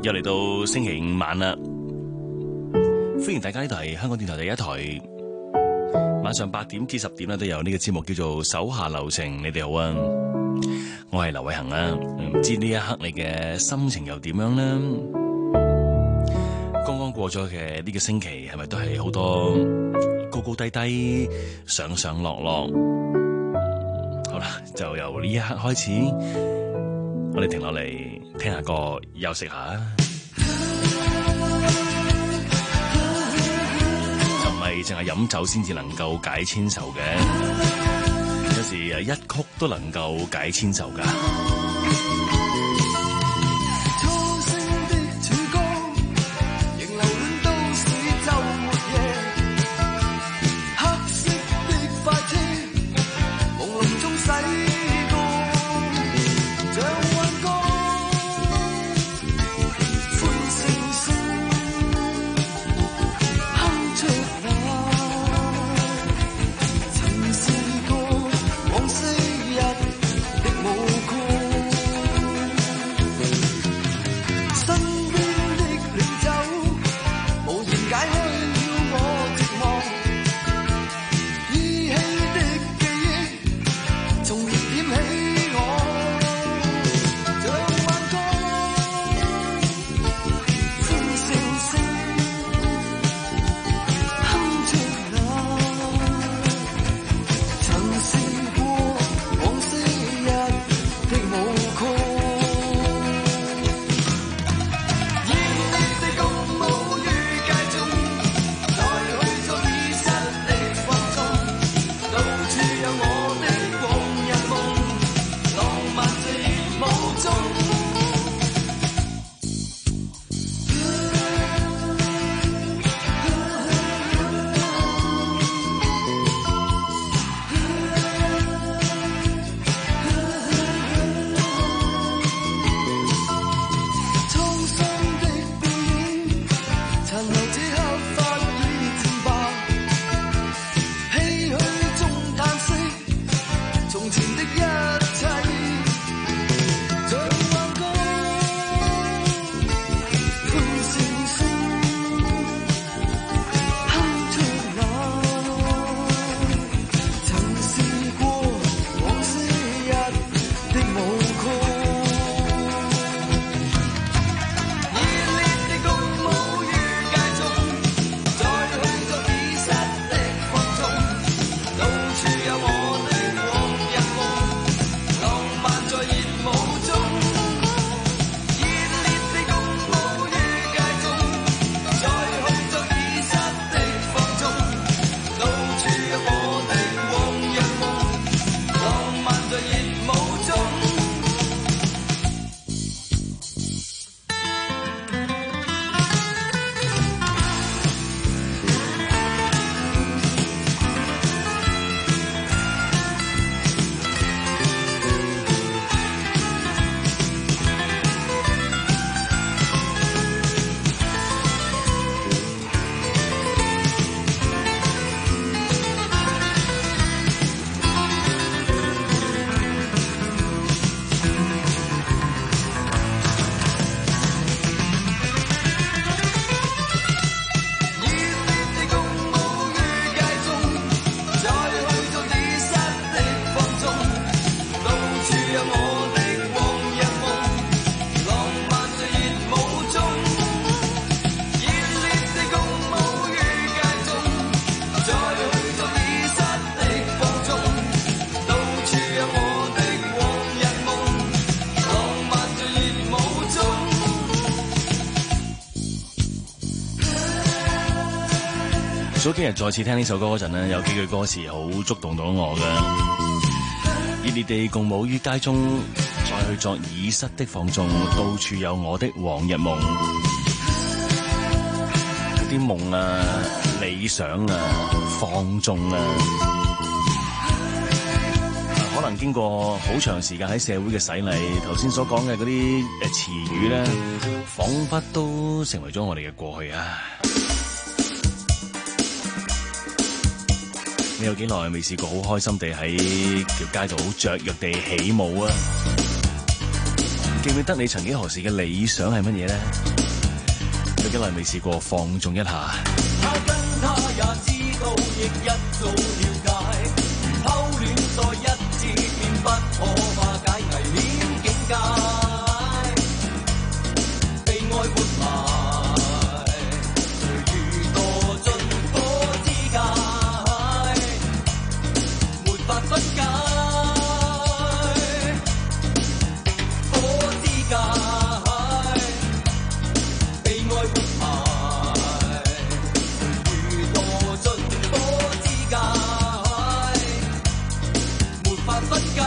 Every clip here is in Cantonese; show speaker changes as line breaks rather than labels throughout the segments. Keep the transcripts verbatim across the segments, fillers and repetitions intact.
又嚟到星期五晚啦，歡迎大家，呢度係香港電台第一台，晚上八點至十點咧都有呢個節目叫做手下留情。你哋好啊，我係劉偉恒啊，唔知呢一刻你嘅心情又點樣呢？剛剛過咗嘅呢個星期係咪都係好多高高低低、上上落落？好啦，就由呢一刻開始，我哋停落嚟聽下歌，休息下。就唔係淨係飲酒先至能夠解千愁嘅，有時誒一曲都能夠解千愁噶。早幾日再次聽呢首歌嗰陣呢，有幾句歌詞好觸動到我嘅。熱烈地共舞於街中，再去作已失的放縱，到處有我的往日夢。啲夢啊，理想啊，放縱啊，可能經過好長時間喺社會嘅洗禮，頭先所講嘅嗰啲誒詞語咧，彷彿都成為咗我哋嘅過去啊！你有幾耐未試過好開心地喺條街度好雀躍地起舞啊？ 記唔記得你曾幾何時嘅理想係乜嘢呢？有幾耐未試過放縱一下？
他跟他也知道，亦一早了解，如偷戀再一次便不可化解危險境界，被愛活埋，隨遇墮進火之界，沒法分解，火之界，被愛活埋，隨遇墮進火之界，沒法分解。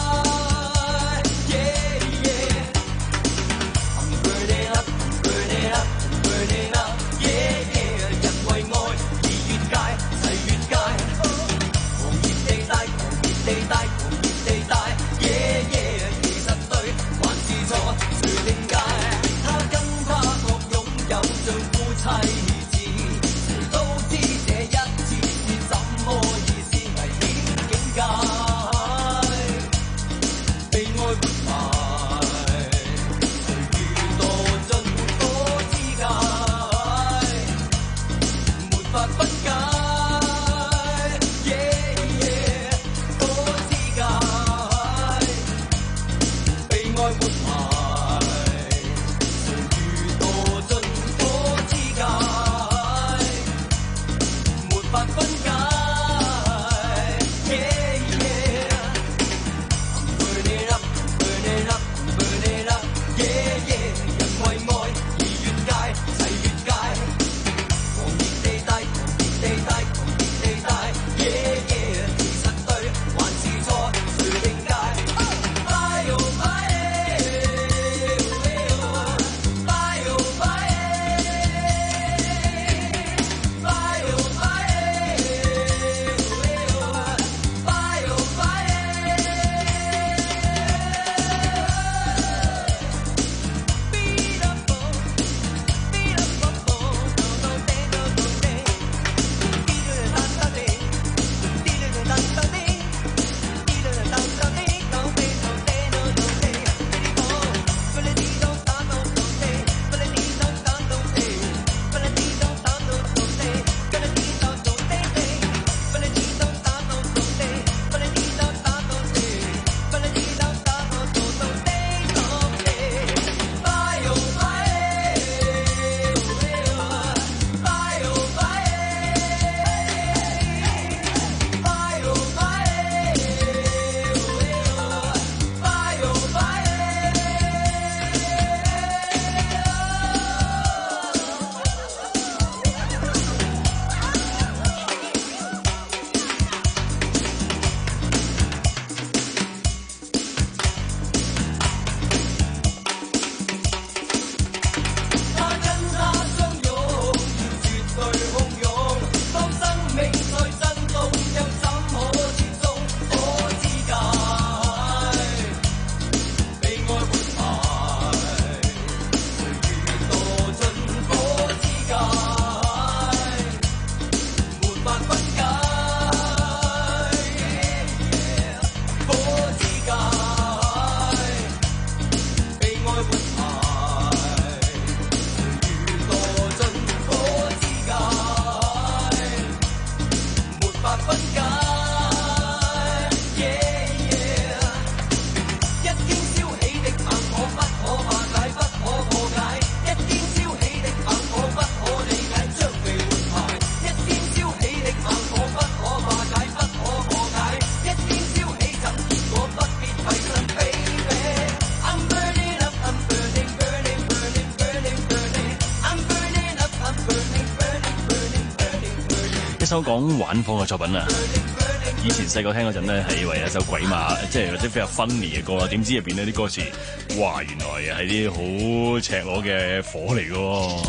一首講玩火嘅作品啊！以前細個聽嗰陣咧，係以為一首鬼馬，即係或者比較 funny 嘅歌啦。點知入邊呢啲歌詞，哇！原來係啲好赤裸嘅火嚟嘅。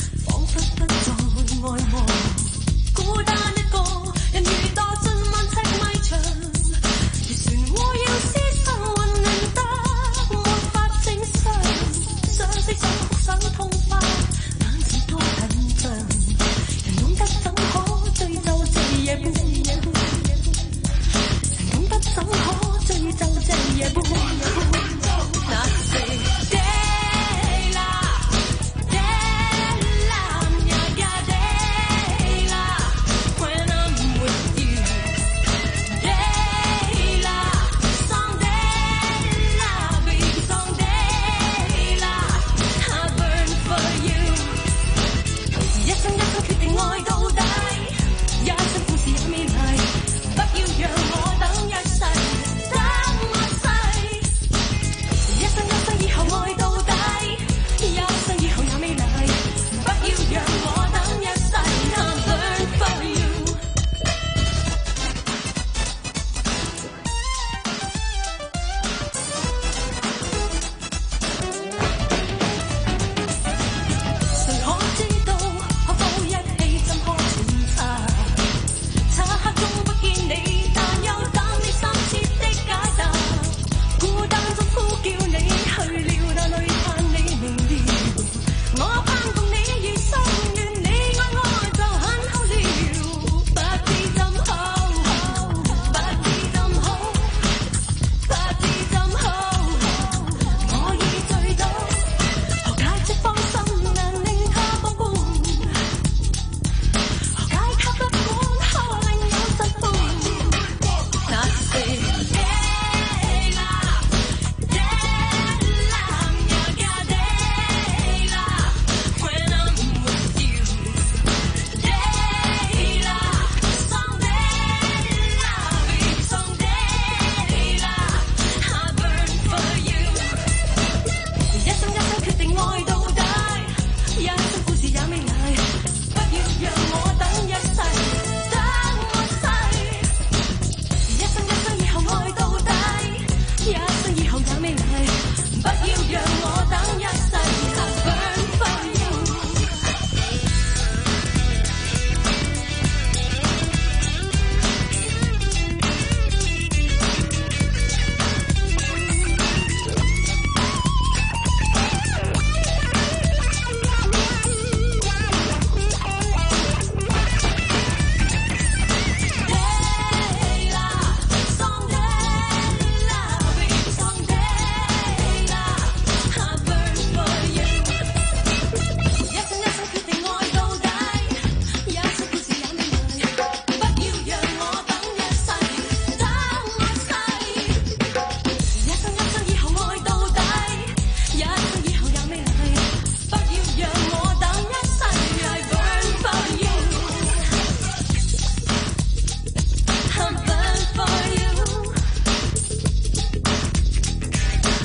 孤單一個人如墮進萬尺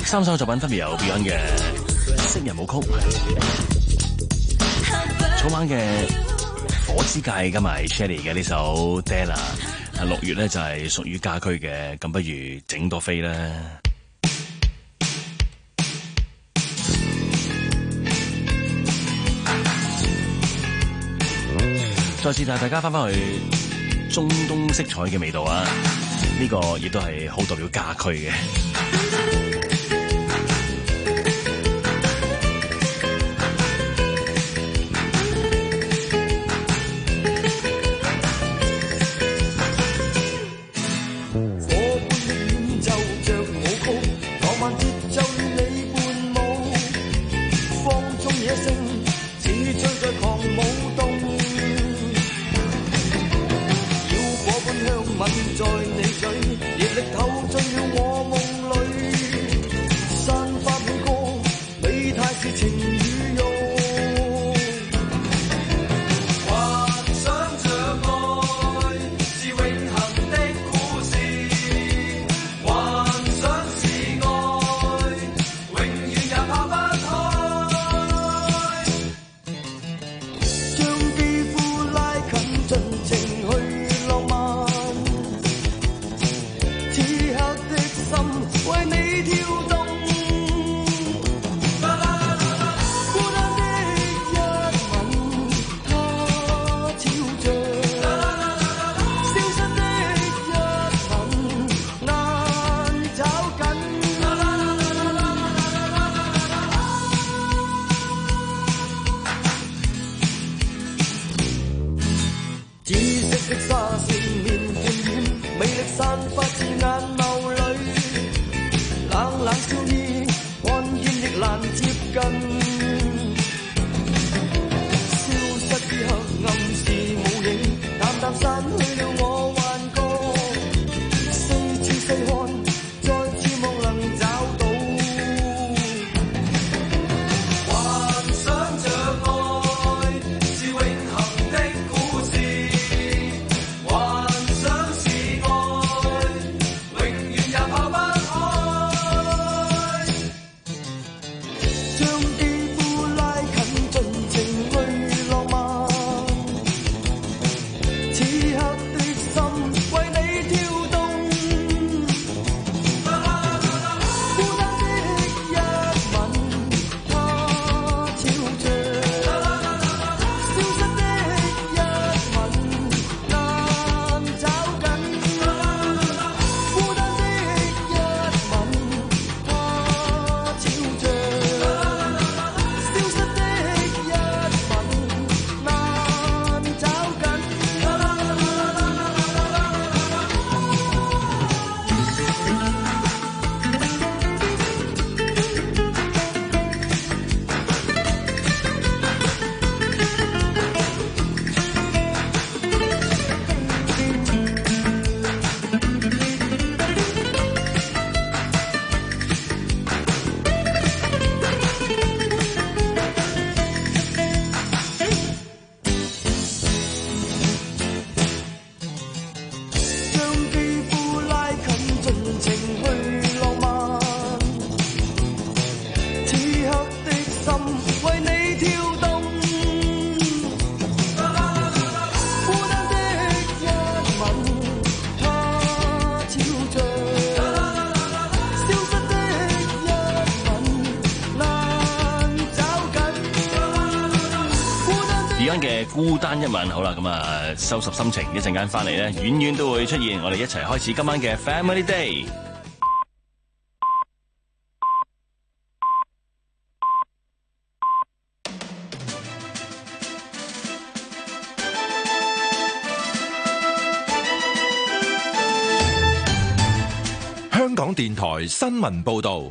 三首作品分別有 Beyond 嘅《昔日舞曲》、草蜢嘅《火之界》加埋 Shelly 嘅呢首 Della。六月咧就係屬於家駒嘅，咁不如整多飛啦。再次帶大家翻返去中東色彩嘅味道啊！呢、這個亦都係好代表家駒嘅。 嘅孤單一吻，好啦，咁啊，收拾心情，一陣間翻嚟咧，遠遠都會出現，我哋一齊開始今晚嘅 Family Day。
香港電台新聞報導。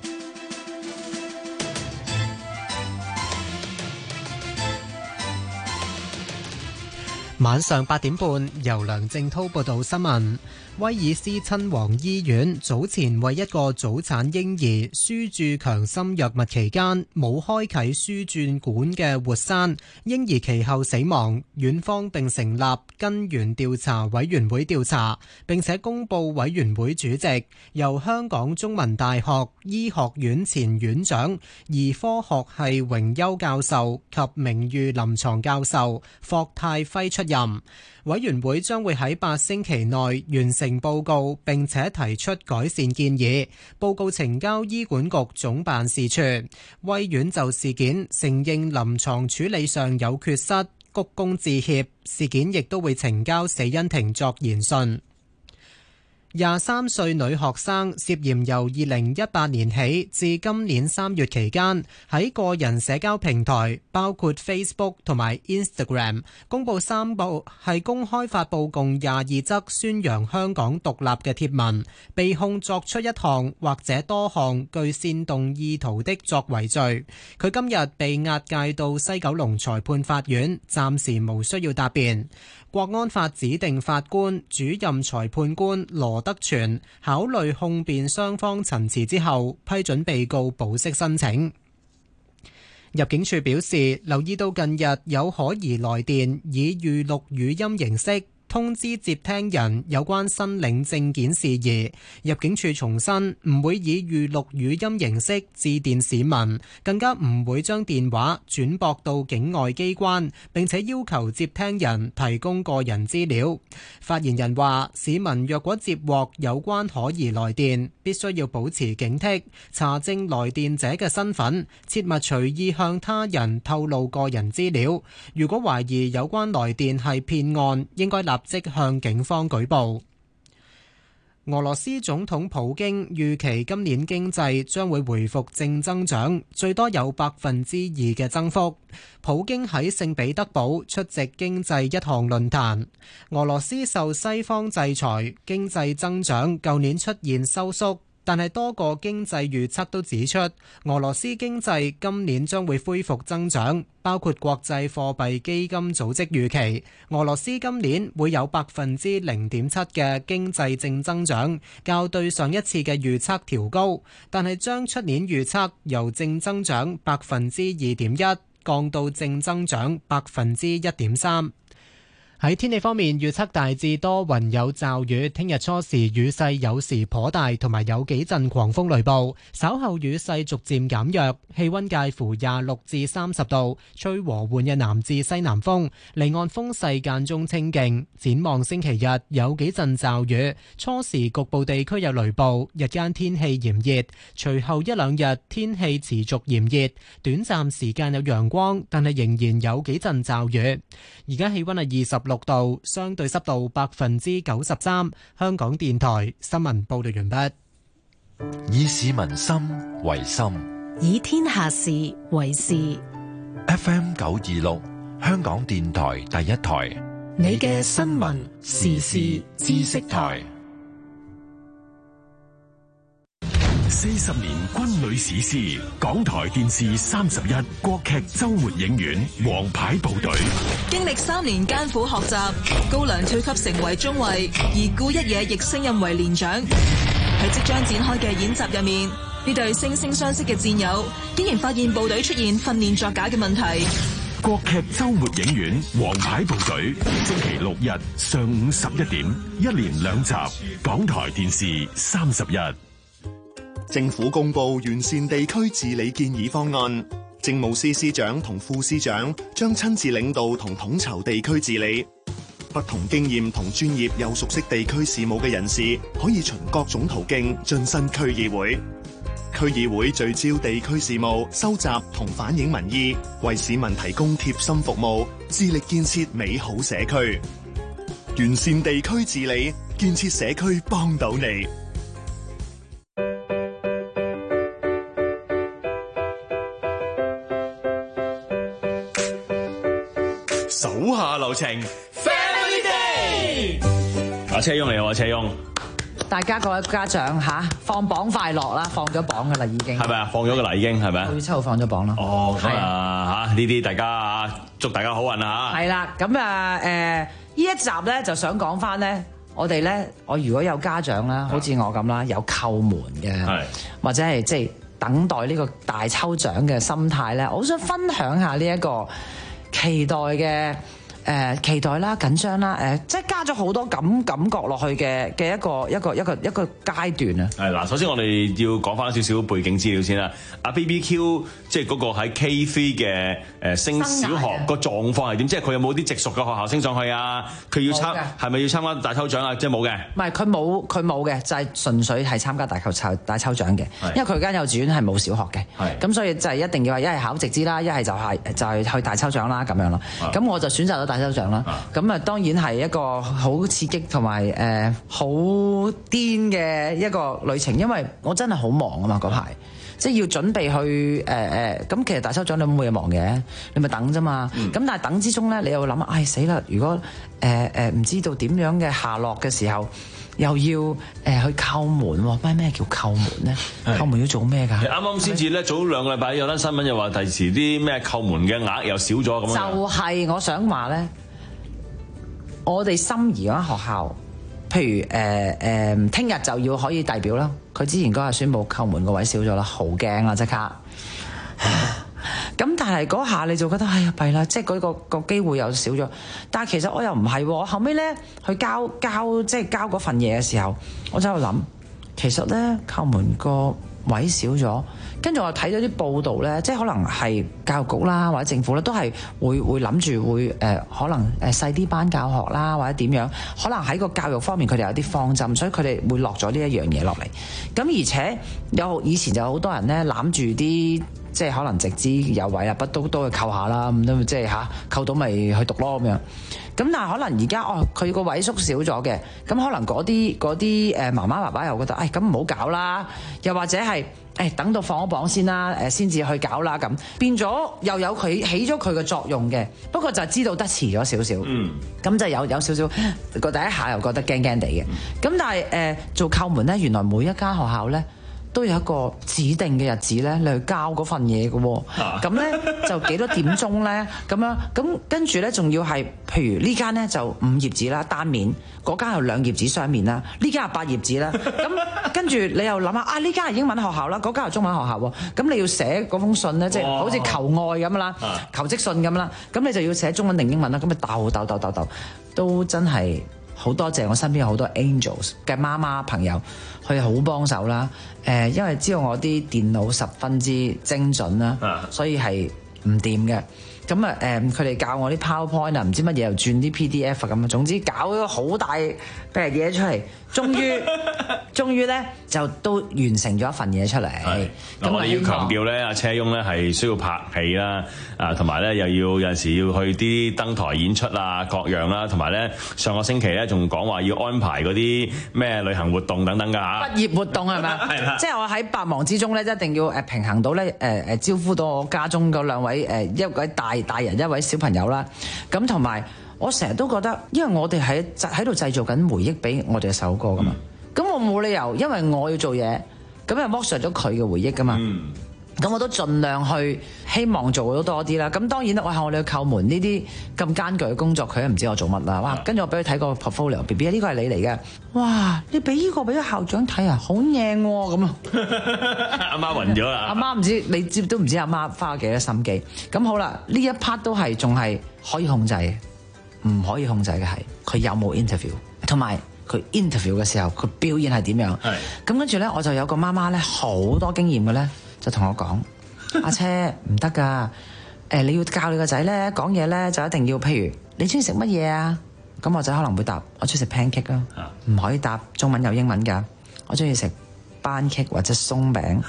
晚上八點半，由梁正滔報道新聞。威爾斯親王醫院早前為一個早產嬰兒輸注強心藥物期間冇開啟輸注管嘅活塞，嬰兒其後死亡。院方並成立根源調查委員會調查，並且公布委員會主席由香港中文大學醫學院前院長、兒科學系榮休教授及名譽臨床教授霍泰輝出任。委員會將會喺八星期內完成報告，並且提出改善建議。報告呈交醫管局總辦事處。威院就事件承認臨床處理上有缺失，鞠躬致歉。事件亦都會呈交死因庭作研訊。廿三歲女學生涉嫌由二零一八年起至今年三月期間，喺個人社交平台包括 Facebook 同埋 Instagram 公佈三部係公開發佈共廿二則宣揚香港獨立嘅貼文，被控作出一項或者多項具煽動意圖的作為罪。佢今日被押解到西九龍裁判法院，暫時無需要答辯。國安法指定法官主任裁判官羅德全考慮控辯雙方陳詞之後，批准被告保釋申請。入境處表示，留意到近日有可疑來電以預錄語音形式通知接聽人有關申領證件事宜。入境處重申唔會以預錄語音形式致電市民，更加唔會將電話轉駁到境外機關，並且要求接聽人提供個人資料。發言人話，市民若果接獲有關可疑來電，必須要保持警惕，查證來電者嘅身份，切勿隨意向他人透露個人資料。如果懷疑有關來電係騙案，應該立即向警方舉報。俄羅斯總統普京預期今年經濟將會回復正增長，最多有百分之二嘅增幅。普京喺聖彼得堡出席經濟一項論壇。俄羅斯受西方制裁，經濟增長舊年出現收縮。但係多個經濟預測都指出，俄羅斯經濟今年將會恢復增長，包括國際貨幣基金組織預期，俄羅斯今年會有百分之零點七嘅經濟正增長，較對上一次嘅預測調高，但係將出年預測由正增長百分之二點一降到正增長百分之一點三。喺天氣方面，預測大致多雲有驟雨，聽日初時雨勢有時頗大，同埋有幾陣狂風雷暴，稍後雨勢逐漸減弱，氣溫介乎廿六至三十度，吹和緩嘅南至西南風，離岸風勢間中清勁。展望星期日有幾陣驟雨，初時局部地區有雷暴，日間天氣炎熱，隨後一兩日天氣持續炎熱，短暫時間有陽光，但係仍然有幾陣驟雨。而家氣溫係二十六度，相對濕度百分之九十三。香港電台新聞報道完畢。
以市民心為心，
以天下事為事。
F M 九二六，香港電台第一台，
你嘅新聞時事知識台。
四十年軍旅史詩，港台電視三十一國劇周末影院王牌部隊。
經歷三年艱苦學習，高粱跳級成為中尉，而顧一野亦升任為連長。喺即將展開嘅演習入面，呢對惺惺相惜嘅戰友，竟然發現部隊出現訓練作假嘅問題。
國劇周末影院王牌部隊，星期六日上午十一點，一連兩集，港台電視三十一。
政府公布完善地區治理建議方案，政務司司長同副司長將親自領導同統籌地區治理。不同經驗同專業又熟悉地區事務嘅人士，可以循各種途徑晉身區議會。區議會聚焦地區事務，收集同反映民意，為市民提供貼心服務，致力建設美好社區。完善地區治理，建設社區，幫到你。
手下留情 ，Family Day。阿車翁嚟，我車翁。
大家各位家長嚇放榜快樂啦，放咗榜噶啦已經。
係咪啊？放咗㗎啦已經係咪啊？
六月七號放咗榜啦。
哦，咁啊嚇，呢啲大家啊，祝大家好運啊嚇！
係啦，咁啊誒，呢一集咧就想講翻咧，我哋咧，我如果有家長啦，好似我咁啦，有叩門嘅，或者係即係等待呢個大抽獎嘅心態咧，我好想分享下呢一個期待嘅。誒、呃、期待啦、緊張啦，誒、呃、即係加咗好多感感覺落去嘅嘅一個一個一個一個階段啊！
係嗱，首先我哋要講翻少少背景資料先啦。阿 B B Q 即係嗰個喺 K 三嘅誒升小學個狀況係點？即係佢有冇啲直屬嘅學校升上去啊？佢要參係咪要參加大抽獎啊？即係冇嘅。唔
係佢冇佢冇嘅，就係、是、純粹係參加大抽大抽獎嘅。因為佢間幼稚園係冇小學嘅，咁所以就係一定要話一係考直資啦，一係就係就係去大抽獎啦咁樣咯。咁我就選擇咗大抽獎啦。咁啊當然係一個好刺激同埋誒好癲嘅一個旅程，因為我真係好忙啊嘛嗰排。即係要準備去誒誒，咁、呃、其實大抽獎你冇嘢忙嘅，你咪等啫嘛。咁、嗯、但係等之中咧，你又諗啊，唉死啦！如果誒誒唔知道點樣嘅下落嘅時候，又要誒、呃、去叩門喎。咩咩叫叩門咧？叩門要做咩㗎？
啱啱先至咧，早兩個禮拜有單新聞又話，第時啲咩叩門嘅額又少咗咁樣。
就係我想話咧，我哋心儀嗰間學校。譬如誒誒，聽、呃、日就要可以遞表啦。佢之前嗰日宣布叩門個位少咗啦，好驚啦即刻。咁但係嗰下你就覺得哎呀弊啦，即係嗰個個機會又少咗。但係其實我又唔係喎，我後尾咧去交交即係交嗰份嘢嘅時候，我就喺度諗，其實咧叩門個位少咗。跟住我睇咗啲報道咧，即係可能係教育局啦，或者政府咧，都係會會諗住會誒、呃，可能誒細啲班教學啦，或者點樣，可能喺個教育方面佢哋有啲方針，所以佢哋會落咗呢一樣嘢落嚟。咁而且有以前就好多人咧攬住啲即係可能直資有位啊，不都都去扣下啦，咁都即係嚇扣到咪去讀咯咁樣。咁但係可能而家哦，佢個位縮少咗嘅，咁可能嗰啲嗰啲誒媽媽爸爸又覺得，誒咁唔好搞啦，又或者係。誒等到放咗榜先啦，誒先至去搞啦，咁變咗又有佢起咗佢嘅作用嘅，不過就知道得遲咗少少，嗯，咁就有有少少個第一下又覺得驚驚地嘅，咁但係誒、呃、做叩門咧，原來每一間學校咧都有一個指定嘅日子咧，你去交嗰份嘢嘅喎，咁咧就幾多點鐘咧，咁樣咁跟住咧仲要係，譬如呢間咧就五頁紙啦單面，嗰間有兩頁紙雙面啦，呢間係八頁紙啦，咁跟住你又諗下啊呢間係英文學校啦，嗰間係中文學校喎，咁你要寫嗰封信咧，即係好似求愛咁啦，求職信咁啦，咁你就要寫中文定英文啦，咁咪鬥鬥鬥鬥鬥，都真係。好多謝我身邊有好多 angels 嘅媽媽朋友，佢好幫手啦。誒，因為知道我啲電腦十分之精準啦，所以係唔掂嘅。咁啊誒，佢哋教我啲 PowerPoint 啊，唔知乜嘢又轉啲 P D F 啊咁啊，總之搞咗個好大嘅嘢出嚟，終於終於咧就都完成咗一份嘢出嚟。
咁我哋要強調咧，阿車翁咧係需要拍戲啦，啊同埋咧又要有陣時要去啲登台演出啊各樣啦，同埋咧上個星期咧仲講話要安排嗰啲咩旅行活動等等㗎嚇。
畢業活動係咪？係啦，即係我喺百忙之中咧，一定要誒平衡到咧誒誒招呼到我家中嗰兩位誒一位大大人一位小朋友啦，咁同埋我成日都覺得，因為我哋喺喺度製造緊回憶俾我哋嘅首歌噶嘛，咁、嗯、我冇理由因為我要做嘢，咁又剝削咗佢嘅回憶噶嘛，咁、嗯、我都盡量去希望做到多啲啦。咁當然啦，我係我哋去叩門呢啲咁艱巨嘅工作，佢都唔知我做乜啦。哇！跟住我俾佢睇個 portfolio，B B 呢個係你嚟嘅，哇！你俾呢個俾咗校長睇啊，好靚喎咁啊！
阿媽暈咗啦！
阿媽唔知你知都唔知阿媽花咗幾多心機。咁好啦，呢一 part 都係仲係可以控制，唔可以控制嘅係佢有冇 interview， 同埋佢 interview 嘅時候佢表現係點樣。係咁跟住咧，我就有個媽媽咧好多經驗嘅咧，就同我講：阿車唔得㗎，誒你要教你個仔咧講嘢咧就一定要，譬如你中意食乜嘢啊？咁我仔可能會答：我中意食 pancake 啦，唔可以答中文有英文㗎。我中意食班戟或者鬆餅。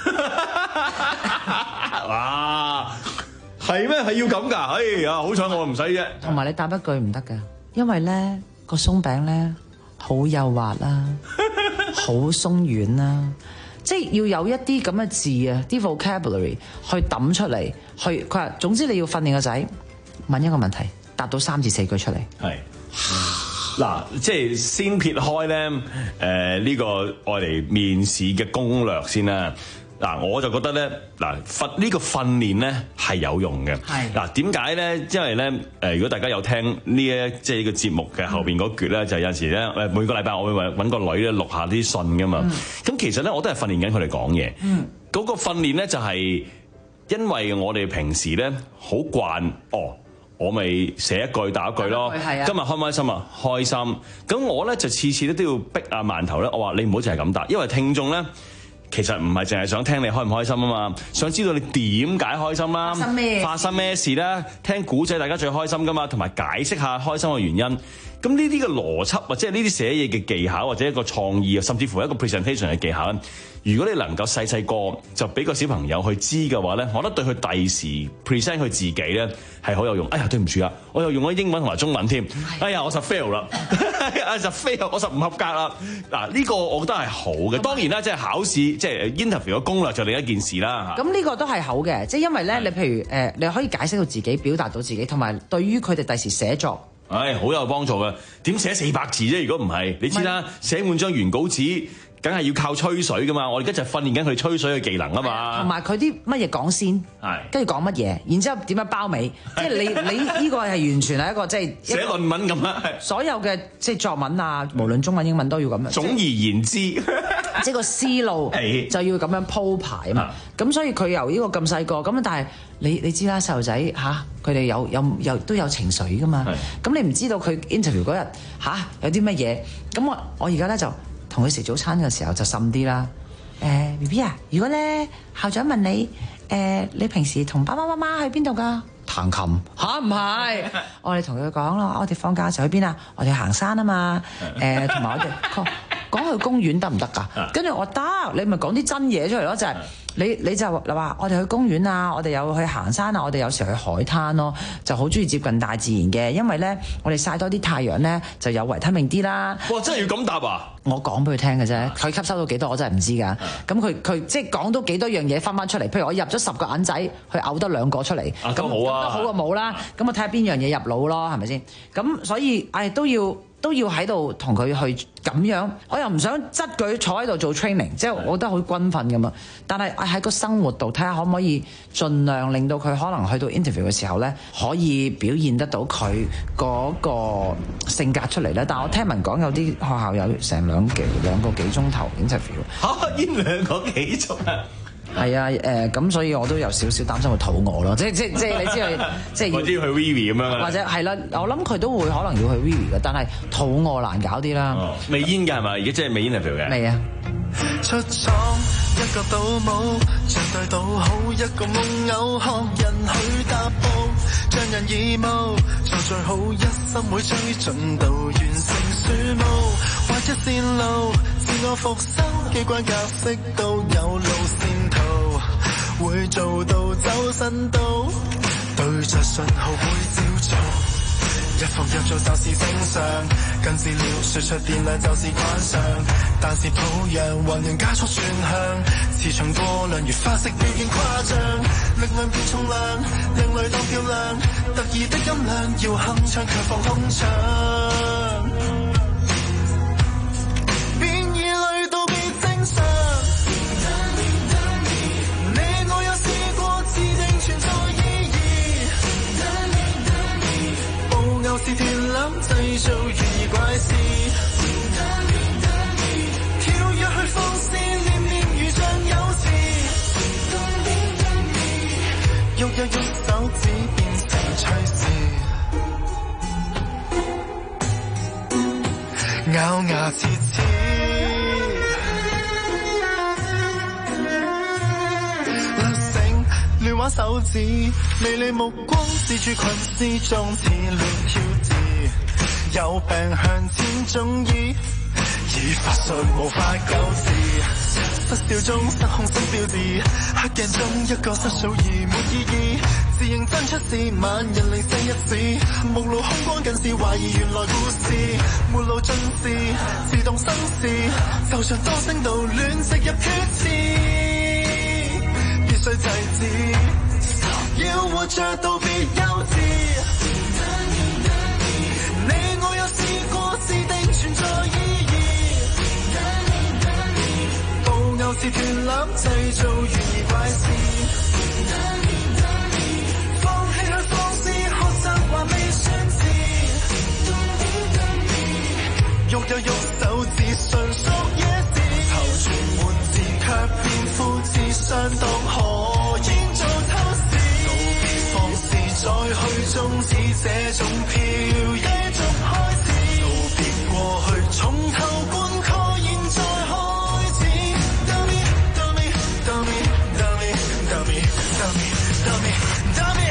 哇！係咩？係要咁㗎？哎呀，好彩我唔使啫。
同埋你答一句唔得㗎，因為咧個鬆餅咧好幼滑啦，好鬆軟啦，即係要有一啲咁嘅字啊，啲 vocabulary 去揼出嚟，去佢話總之你要訓練個仔問一個問題，答到三至四句出嚟。係。
嗱，即係先撇開咧，誒、呃、呢、這個愛嚟面試嘅攻略先啦。嗱，我就覺得咧，嗱訓呢個訓練咧係有用嘅。係嗱，點解咧？因為咧，誒如果大家有聽呢一即係呢個節目嘅後邊嗰橛咧，就有陣時咧，誒每個禮拜我會揾揾個女咧錄下啲信噶嘛。咁、嗯、其實咧，我都係訓練緊佢哋講嘢。嗯，嗰個訓練咧就係因為我哋平時咧好慣哦。我咪寫一句打一句咯，啊、今日開唔開心啊？開心。咁我咧就次次咧都要逼阿饅頭咧，我話你唔好淨係咁答，因為聽眾咧其實唔係淨係想聽你開唔開心啊嘛，想知道你點解開心啦，發生咩發生咩事啦，聽古仔大家最開心噶嘛，同埋解釋下開心嘅原因。咁呢啲嘅邏輯或者係呢啲寫嘢嘅技巧或者一個創意，甚至乎一個 presentation 嘅技巧咧，如果你能夠細細個就俾個小朋友去知嘅話咧，我覺得對佢第時 present 佢自己咧係好有用。哎呀，對唔住啊，我又用咗英文同埋中文添。哎呀，我實 fail 啦，啊實 fail，我實唔合格啦。嗱，呢個我覺得係好嘅。當然啦，即係考試即係 interview 嘅攻略就另一件事啦。
咁呢個都係好嘅，即係因為咧，你譬如誒、呃，你可以解釋到自己，表達到自己，同埋對於佢哋第時寫作。
唉，好有幫助嘅。點寫四百字啫？如果唔係，你知啦，寫滿張原稿紙，梗係要靠吹水噶嘛。我而家就訓練緊佢吹水嘅技能啊嘛。
同埋佢啲乜嘢講先，跟住講乜嘢，然之後點樣包尾，即係你你呢個係完全係一個即係
寫論文咁啦。
所有嘅即係作文啊，無論中文英文都要咁樣。
總而言之，
即係個思路就要咁樣鋪排啊嘛。咁所以佢由呢個咁細個咁，但係你你知啦，細路仔嚇佢哋有有有都有情緒噶嘛。咁你唔知道佢 interview 嗰日嚇有啲乜嘢，咁我我而家咧就同佢食早餐嘅時候就滲啲啦。誒 B B 啊，如果咧校長問你誒、呃、你平時同爸爸媽媽去邊度㗎？彈琴吓？唔係，我哋同佢講咯，我哋放假嘅時候去邊啊？我哋行山啊嘛。誒同埋我哋講去公園得唔得㗎？跟住我得，你咪講啲真嘢出嚟咯，就係、是。你你就話我哋去公園啊，我哋有去行山啊，我哋有時去海灘咯，就好中意接近大自然嘅，因為咧我哋曬多啲太陽咧就有維他命 D 啦。
哇！真係要咁答啊！
我講俾佢聽嘅啫，佢吸收到幾多我真係唔知㗎。咁佢佢即係講到幾多樣嘢翻翻出嚟，譬如我入咗十個銀仔，佢嘔得兩個出嚟，咁、啊、好啊，都好過冇啦。咁我睇下邊樣嘢入腦咯，係咪先？咁所以誒、哎、都要。都要喺度同佢去咁樣，我又唔想質佢坐喺度做 training， 即係我覺得好軍訓咁嘛。但係喺個生活度睇下可唔可以盡量令到佢可能去到 interview 嘅時候咧，可以表現得到佢嗰個性格出嚟咧。但係我聽聞講有啲學校有成兩幾兩個幾鐘頭 interview
嚇，呢兩個幾鐘啊！
係啊，誒、呃、咁所以我都有少少擔心佢肚餓咯，即即即你知佢即係要，
或者要去 Vivi 咁樣，
或者係啦，我諗佢都會可能要去 Vivi 嘅，但係肚餓難搞啲啦。
哦、未煙㗎係咪？而家即係未 interview 嘅。
未啊。
出廠一個倒模，絕對倒好一個夢偶，學人去踏步，匠人義務，做最好一心會追進度完成樹木，或者線路自我復生，機關格式都有路線圖，會做到走神到，對着信號會照做。一復一做就是正常，近治療輸出電量就是慣常，但是抱恙還能加速轉向，磁場過量越花式表現誇張，力量變重量，另類當漂亮，特異的音量要鏗鏘卻放空場，變異類都別正常，你我有試過自定存在意義，偶是鐵攬製造懸疑怪事，跳躍去放肆，念念如像有詞，喐一喐手指變成趣事，咬牙切齒，略醒亂玩手指，微利目光視住群絲中似亂挑戰，有病向前中醫，以法術無法救治，失笑中失控新標誌，黑鏡中一個失數而沒意義，自認真出事萬人零四一字，目露凶光近視懷疑原來故事，沒路盡是自動生事，就像多聲道亂植入決詞，必須制止，要活着到別幼稚，你我有試過去，縱使這種飄逸，繼續開始，告別過去，從頭灌溉，現在開始。Dummy dummy dummy dummy dummy dummy dummy dummy。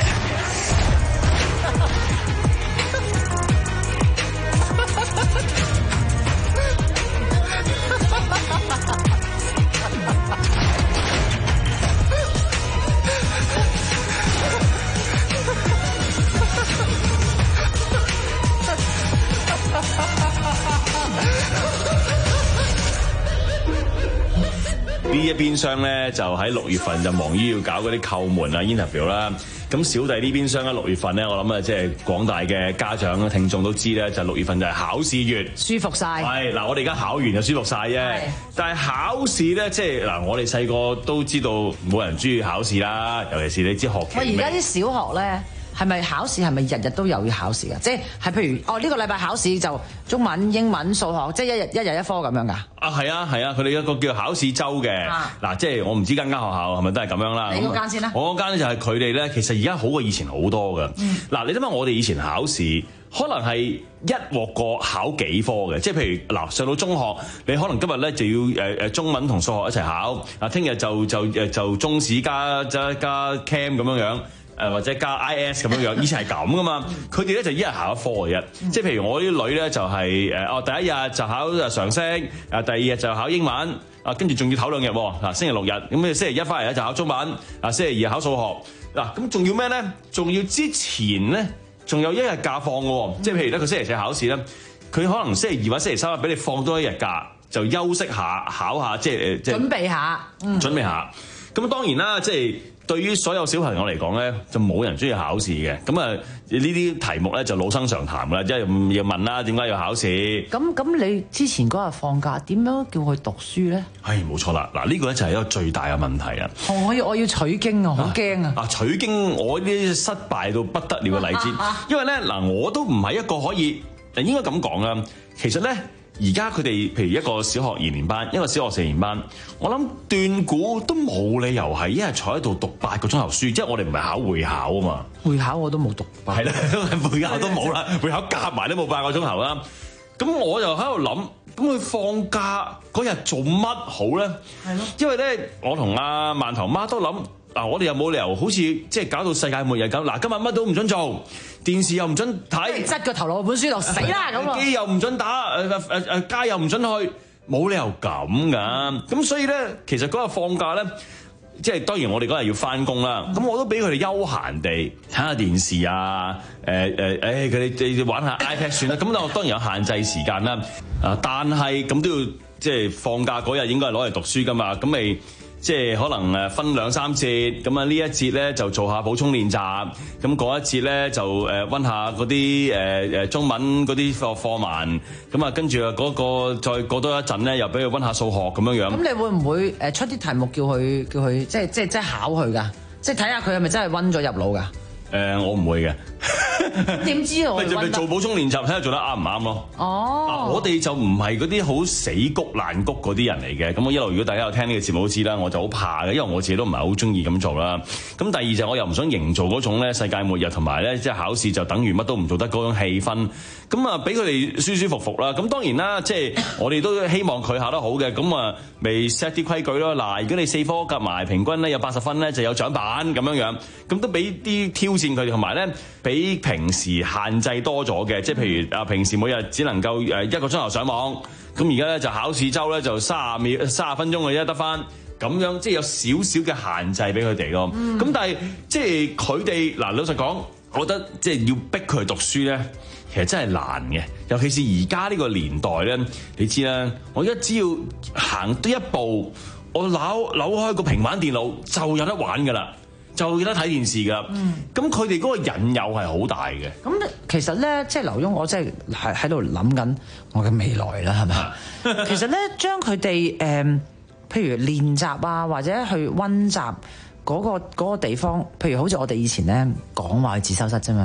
呢一邊廂咧就喺六月份就忙於要搞嗰啲叩門啊 interview 啦，咁小弟呢邊廂咧六月份咧，我諗啊即係廣大嘅家長啊聽眾都知咧，就六月份就係考試月，
舒服晒。係
嗱，我哋而家考完就舒服晒啫，但係考試咧即係嗱，我哋細個都知道冇人中意考試啦，尤其是你知學期。
喂，而家啲小學咧。係咪考試係咪日日都有要考試㗎？即係係譬如哦呢、呢個禮拜考試就中文、英文、數學，即係一日一日一科咁樣㗎？
啊係啊係啊，佢哋一個叫考試週嘅，嗱、啊、即係我唔知間間學校係咪都係咁樣啦。
你嗰間先啦。
我嗰間咧就係佢哋咧，其實而家好過以前好多㗎。嗱、嗯，你諗下我哋以前考試可能係一鑊過考幾科嘅，即係譬如嗱上到中學，你可能今日咧就要誒誒中文同數學一齊考，啊聽日就就誒就中史加加加 Cam 咁樣樣。誒或者加 I S 咁樣樣，以前係咁噶嘛，佢哋咧就一日考一科嘅啫，嗯、即係譬如我啲女咧就係誒哦第一日就考常識，啊第二日就考英文，啊跟住仲要唞兩日喎，嗱星期六日，咁你星期一翻嚟咧就考中文，啊星期二考數學，嗱咁仲要咩咧？仲要之前咧仲有一日假放嘅喎，即係譬如咧佢星期四考試咧，佢可能星期二或者星期三啊俾你放多一日假，就休息下考下，即係誒即係
準備下，嗯、準備下。
咁當然啦，即係。對於所有小朋友嚟講咧，就冇人中意考試嘅。咁啊，呢啲題目咧就老生常談啦，即係要問啦，點解要考試？
咁咁，你之前嗰日放假點樣叫佢讀書咧？
係冇錯啦，嗱、這、呢個咧就係一個最大嘅問題啊！
我要我要取經啊，好驚啊！
啊取經，我呢啲失敗到不得了嘅例子，因為咧嗱，我都唔係一個可以，應該咁講啦，其實咧。而家佢哋譬如一個小學二年班，一個小學四年班，我諗斷估都冇理由係一日坐喺度讀八個鐘頭書，即係我哋唔係考會考啊嘛。
會考我都冇讀，
係啦，會考都冇啦，會考夾埋都冇八個鐘頭啦。咁我就喺度諗，咁佢放假嗰日做乜好咧？係咯，因為咧，我同阿饅頭媽都諗。嗱，我哋又冇理由好似即係搞到世界末日咁。嗱，今日乜都唔準做，電視又唔準睇，
擠個頭落本書度死啦咁啊！
機又唔準打，誒誒誒街又唔準去，冇理由咁噶。咁所以咧，其實嗰日放假咧，即係當然我哋嗰日要翻工啦。咁我都俾佢哋休閒地睇下電視啊，誒誒誒，佢哋哋玩下 iPad 算啦。咁我當然有限制時間啦。啊，但係咁都要即係放假嗰日應該係攞嚟讀書噶嘛。咁咪。即係可能誒分兩三節，咁啊呢一節咧就做下補充練習，咁嗰一節咧就誒溫下嗰啲誒誒中文嗰啲課課文，咁啊跟住啊嗰個再過多一陣咧，又俾佢溫下數學咁樣樣。咁你會唔會誒出啲題目叫佢叫佢即係即係即係考佢㗎？即係睇下佢係咪真係溫咗入腦㗎？誒、呃，我唔會嘅。點知道？咪就係做補充練習，睇下做得啱唔啱咯。哦，嗱，我哋就唔係嗰啲好死谷爛谷嗰啲人嚟嘅。咁我一路如果大家有聽呢個節目都知啦，我就好怕嘅，因為我自己都唔係好中意咁做啦。咁第二就我又唔想營造嗰種咧世界末日同埋咧即係考試就等於乜都唔做得嗰種氣氛。咁啊，俾佢哋舒舒服服啦。咁當然啦，即係我哋都希望佢考得好嘅。咁啊，咪 set 啲規矩咯。嗱，如果你四科夾埋平均咧有八十分咧，就有獎品咁樣樣。咁都俾啲挑戰佢哋，同埋咧俾平時限制多咗嘅，即係譬如啊，平時每日只能夠誒一個鐘頭上網，咁而家咧就考試週咧就三十秒、三十分鐘嘅啫得翻，咁樣即係有少少嘅限制俾佢哋咯。咁、嗯、但係即係佢哋嗱，老實講，我覺得即係要逼佢讀書咧，其實真係難嘅，尤其是而家呢個年代咧，你知啦，我一只要行多一步，我扭扭開個平板電腦就有得玩噶啦。就記得睇電視㗎，咁佢哋嗰個引誘係好大嘅。咁其實咧，即係劉墉，我真係喺喺度諗緊我嘅未來啦，係咪？其實咧，將佢哋誒，譬如練習啊，或者去溫習嗰個嗰個地方，譬如好似我哋以前咧講話去自修室啫嘛。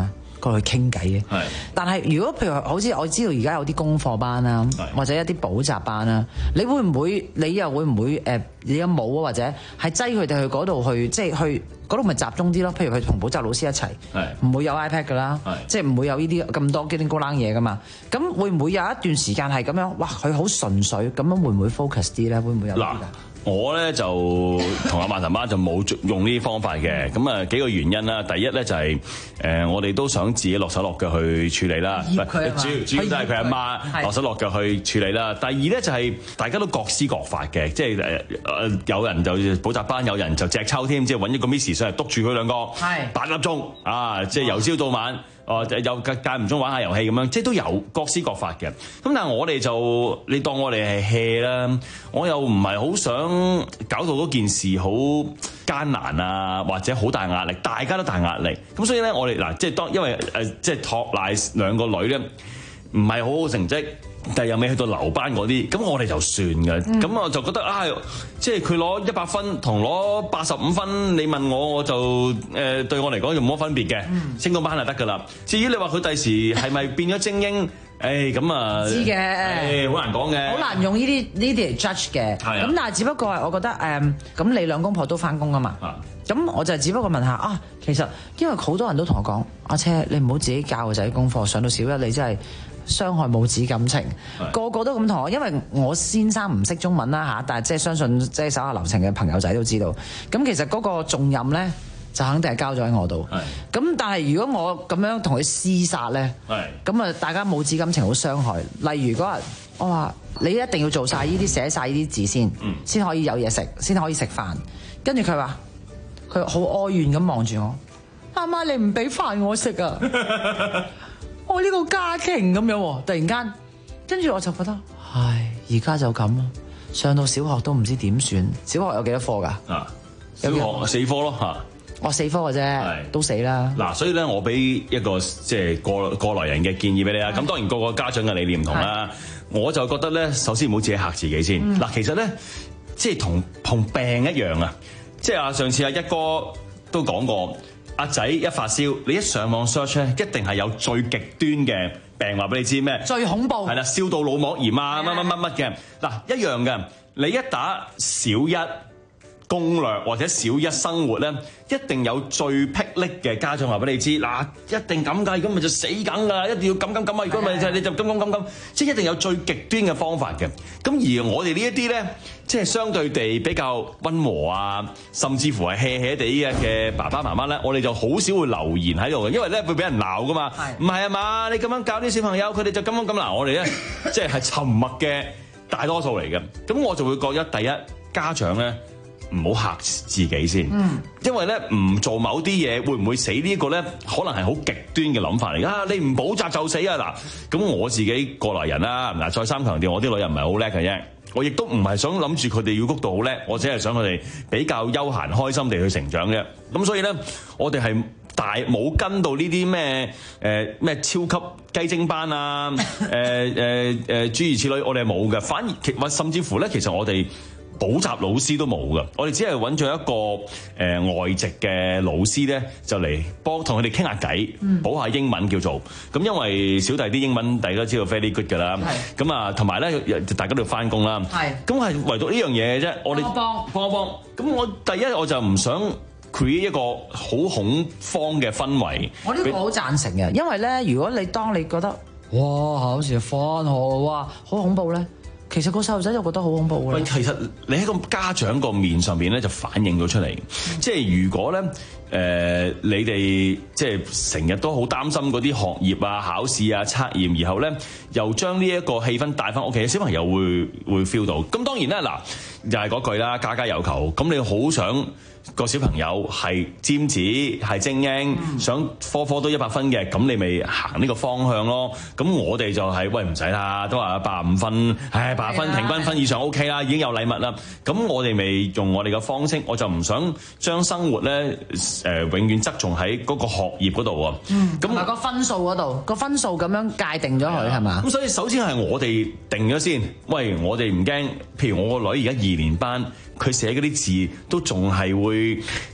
過去傾偈嘅。
係，
但係如果譬如好似我知道而家有啲功課班啦，或者一啲補習班啦，你會唔會你又會唔會誒、呃、你有冇啊？或者係擠佢哋去嗰度去，即係去嗰度咪集中啲咯？譬如佢同補習老師一齊，唔會有 iPad 噶啦，即係唔會有呢啲咁多機靈高冷嘢噶嘛。咁會唔會有一段時間係咁樣？哇！佢好純粹咁樣，會唔會 focus 啲咧？會唔會有啲㗎？
我咧就同阿馬騰媽就冇用呢啲方法嘅，咁啊幾個原因啦。第一咧就係、是、誒、呃、我哋都想自己落手落腳去處理啦，主要主要都係佢阿媽落手落腳去處理啦。第二咧就係、是、大家都各施各法嘅，即係誒誒有人就補習班，有人就隻抽添，即係揾一個 miss 上嚟督住佢兩個，八粒鐘啊，即係由朝到晚。哦，又間唔中玩下遊戲咁樣，即係都有各施各法嘅。咁但係我哋就你當我哋係 hea 啦，我又唔係好想搞到嗰件事好艱難啊，或者好大壓力，大家都大壓力。咁所以咧，我哋嗱即係當因為誒、呃、即係托賴兩個女咧，唔係好好成績。但係又未去到留班嗰啲，咁我哋就算嘅。咁、嗯、我就覺得啊，即係佢攞一百分同攞八十五分，你問我我就誒、呃、對我嚟講就冇乜分別嘅，嗯、升個班就得㗎啦。至於你話佢第時係咪變咗精英？誒咁啊，知嘅，誒好難講嘅，
好難用呢啲呢啲嚟 judge 嘅。咁、啊、但係只不過係我覺得誒，咁、嗯、你兩公婆都翻工啊嘛。咁、啊、我就只不過問下啊，其實因為好多人都同我講，阿車你唔好自己教個仔功課，上到小一你真係傷害母子感情。個個都咁同我，因為我先生唔識中文啦嚇，但係即係相信即係手下留情嘅朋友仔都知道。咁其實嗰個重任咧，就肯定係交咗喺我度。咁但係如果我咁樣同佢廝殺咧，咁啊大家母子感情好傷害。例如嗰日我話你一定要做晒呢啲，寫晒呢啲字先，先、嗯、可以有嘢食，先可以食飯。跟住佢話佢好哀怨咁望住我，阿媽你唔俾飯我食啊！我呢個家庭咁樣，突然間，跟住我就覺得，唉，而家就咁啊！上到小學都唔知點算。小學有幾多科㗎？啊，
小學四科咯嚇。
我四科嘅啫，都死啦。嗱，
所以咧，我俾一個即係過過來人嘅建議俾你啦。咁當然個個家長嘅理念唔同啦。我就覺得咧，首先唔好自己嚇自己先。嗱、嗯，其實咧，即係同同病一樣啊。即係啊，上次阿一哥都講過，阿仔一發燒，你一上網 search 咧，一定係有最極端嘅病話俾你知咩？最恐怖係啦，燒到腦膜炎啊，乜乜乜乜嘅。嗱，一樣嘅，你一打小一攻略或者小一生活咧，一定有最霹靂嘅家長話俾你知，嗱，一定咁㗎，如果唔係就死梗㗎，一定要咁咁咁啊！如果唔係就你就咁咁咁咁，即係一定有最極端嘅方法嘅。咁而我哋呢一啲咧，即係相對地比較溫和啊，甚至乎係 hea hea 地嘅嘅爸爸媽媽咧，我哋就好少會留言喺度嘅，因為咧會俾人鬧㗎嘛。唔係啊嘛，你咁樣教啲小朋友，佢哋就咁樣咁鬧我哋咧，即係係沉默嘅大多數嚟嘅。咁我就會覺得第一家長咧，唔好嚇自己先，嗯、因為咧唔做某啲嘢會唔會死呢一個咧，可能係好極端嘅諗法嚟啊！你唔補習就死啊！嗱，咁我自己過來人啦，嗱，再三強調，我啲女人唔係好叻嘅啫，我亦都唔係想諗住佢哋要谷到好叻，我只係想佢哋比較悠閒開心地去成長嘅。咁所以咧，我哋係大冇跟到呢啲咩誒咩超級雞精班啊，誒誒誒諸如此類，我哋係冇嘅。反而其甚至乎咧，其實我哋補習老師都冇㗎，我哋只係揾咗一個誒、呃、外籍嘅老師咧，就嚟幫同佢哋傾下偈，補下英文叫做。咁因為小弟啲英文大家都知道 very good 㗎啦，咁啊同埋咧大家都要翻工啦，咁係唯獨呢樣嘢嘅啫。我哋幫幫幫，咁我第一我就唔想 create 一個好恐慌嘅氛圍。
我呢個好贊成嘅，因為咧如果你當你覺得哇考試翻學哇好恐怖咧。其實個細路仔就覺得好恐怖嘅。
其實你喺個家長個面上邊咧就反映咗出嚟，嗯、即係如果咧誒、呃、你哋即係成日都好擔心嗰啲學業啊、考試啊、測驗，然後咧又將呢一個氣氛帶翻屋企，小朋友會會 feel 到。咁當然啦，嗱又係嗰句啦，家家有求。咁你好想個小朋友係尖子係精英，嗯、想科科都一百分嘅，咁你咪行呢個方向咯。咁我哋就係、是、喂唔使啦，都話八十五分，唉八十分平均分以上 OK 啦，已經有禮物啦。咁我哋咪用我哋嘅方式，我就唔想將生活咧誒、呃、永遠側重喺嗰個學業嗰度喎。嗯，咁
同個分數嗰度，個分數咁樣界定咗佢係嘛？
咁所以首先係我哋定咗先。喂，我哋唔驚。譬如我個女而家二年班。佢寫嗰啲字都仲係會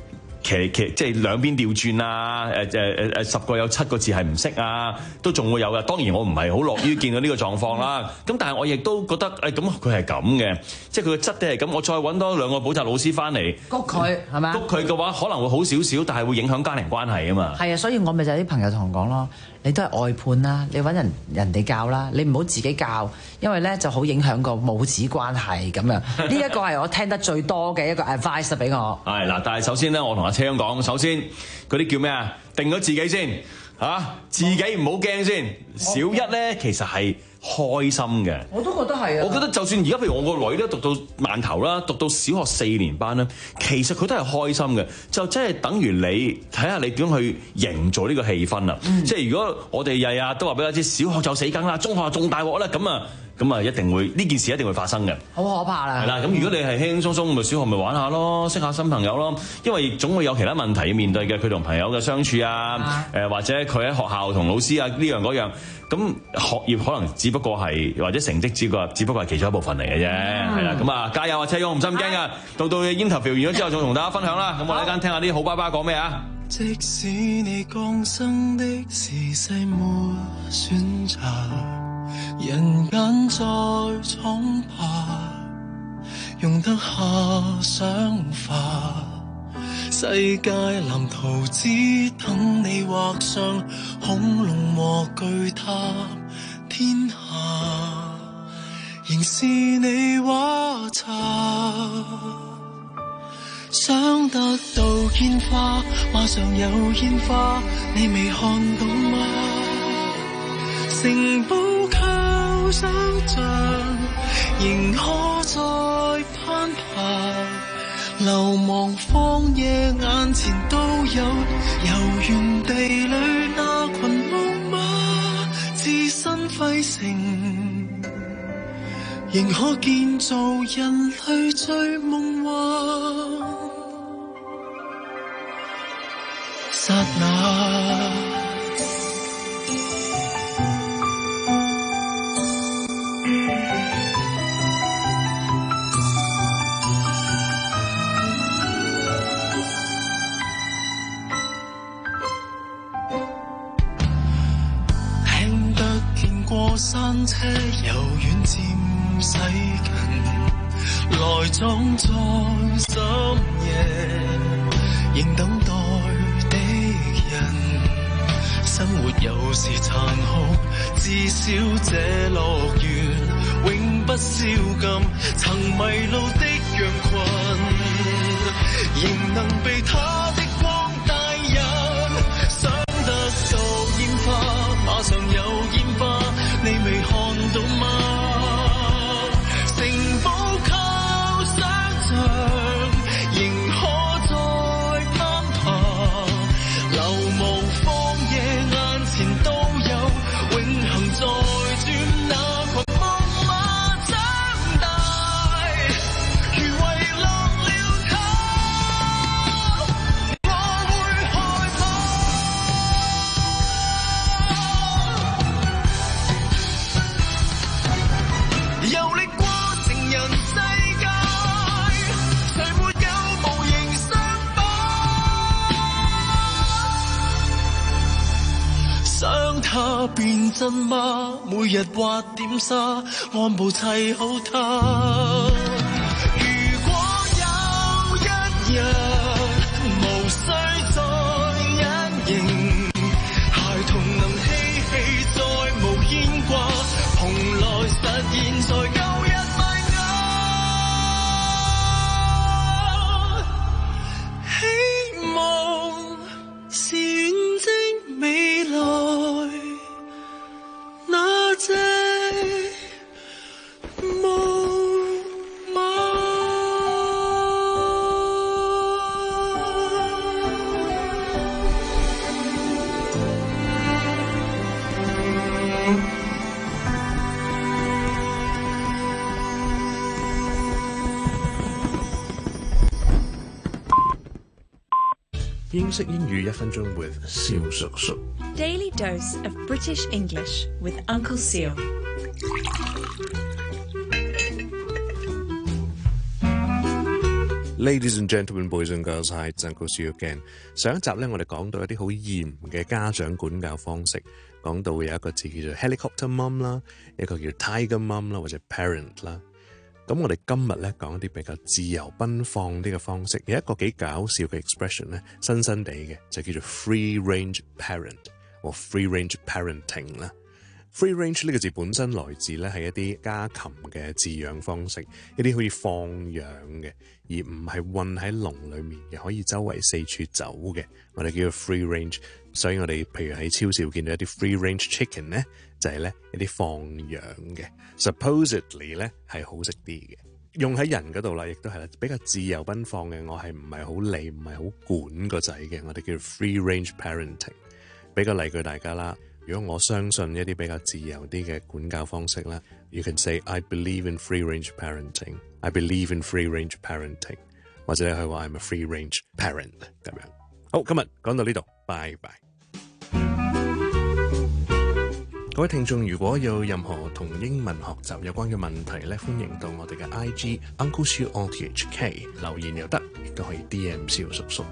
騎騎即係兩邊調轉啊，誒誒誒誒十個有七個字係唔識啊，都仲會有嘅。當然我唔係好樂於見到呢個狀況啦。咁但係我亦都覺得誒咁佢係咁嘅，即係佢嘅質地係咁。我再揾多兩個補習老師翻嚟，
谷佢係咪？
谷佢嘅話可能會好少少，但係會影響家庭關係啊嘛。
係啊，所以我咪就係啲朋友同我講咯，你都係外判啦，你揾人人哋教啦，你唔好自己教，因為咧就好影響個母子關係咁樣。呢一個係我聽得最多嘅一個 advice 俾我。
係嗱，但係首先咧，我同阿車咁講，首先嗰啲叫咩啊？定咗自己先嚇、啊，自己唔好驚先。小一咧其實係開心嘅，
我都覺得係啊。
我覺得就算而家譬如我個女咧讀到饅頭啦，讀到小學四年班啦，其實佢都係開心嘅，就即係等於你睇下你點樣去營造呢個氣氛啊！嗯、即係如果我哋日日都話俾你知，小學就死梗啦，中學仲大鑊啦，咁啊咁啊一定會呢件事一定會發生嘅，
好可怕啦！
係啦，咁如果你係輕輕鬆鬆，咪小學咪玩下咯，識下新朋友咯，因為總會有其他問題要面對嘅，佢同朋友嘅相處啊，誒、啊呃、或者佢喺學校同老師啊呢樣嗰樣，咁學業可能只不過係或者成績只不過只不過係其中一部分嚟嘅啫，係啦、嗯，咁啊加油啊車勇，唔使咁驚噶，到到 interview 完咗之後再同大家分享啦，咁我哋一陣聽下啲好爸爸講咩啊！
即使你降生的時勢沒選擇，人間再闖吧，用得下想法，世界藍圖只等你畫上恐龍和巨塔，天下仍是你畫冊。想得到煙花，馬上有煙花，你未看到嗎？城堡靠想像，仍可再攀爬，流亡荒野眼前都有，遊園地裏那群木馬，置身廢城，仍可建造人類最夢幻。剎那聽得見過山車由遠漸駛近，來裝在深夜，仍等待生活有時殘酷，至少這樂園永不宵禁。曾迷路的羊群，仍能被他的光帶引。想得到煙花，馬上有煙花，你未看到嗎？城堡靠想像，仍可再攀爬，流亡荒野眼前都有，永恆在轉那群木馬長大，如遺落了他，我會害怕。遊歷過成人世界，誰沒有無形傷疤？想他變真嗎？每日畫點沙，按部砌好他。如果有一日無需再隱形，孩童能嬉戲再無牽掛，蓬萊實現在舊日萌芽。希望是遠征未來那隻木馬。
英式英語一分鐘 with 蕭叔叔。
Daily dose of British English with Uncle Seal.
Ladies and gentlemen, boys and girls, hi, it's Uncle Siu again。上一集咧，我哋講到一啲好嚴嘅家長管教方式，講到有一個字叫做 helicopter mum 啦，一個叫 tiger mum 啦，或者 parent 啦。咁我哋今日咧講一啲比較自由奔放啲嘅方式，有一個幾搞笑嘅 expression 咧，新新地嘅就叫做 free range parent 或 free range parenting 啦。Free range 呢個字本身來自咧係一啲家禽嘅飼養方式，一啲可以放養嘅，而唔係韞喺籠裡面嘅，可以周圍四處走嘅，我哋叫做 free range。所以我哋譬如喺超市見到一啲 free range chicken 咧，就係咧一啲放養嘅 ，supposedly 咧係好食啲嘅。用喺人嗰度啦，亦都係啦，比較自由奔放嘅，我係唔係好理，唔係好管個仔嘅，我哋叫做 free range parenting。俾個例句大家啦。如果我相信一啲比較自由啲嘅管教方式啦 ，you can say I believe in free range parenting. I believe in free range parenting， 或者你可以話 I'm a free range parent 咁樣。好，今日講到呢度，拜拜。各位聽眾，如果有任何同英文學習有關嘅問題咧，歡迎到我哋嘅 I G Uncle Siu O T H K 留言又得，亦都可以 D M 蕭叔叔。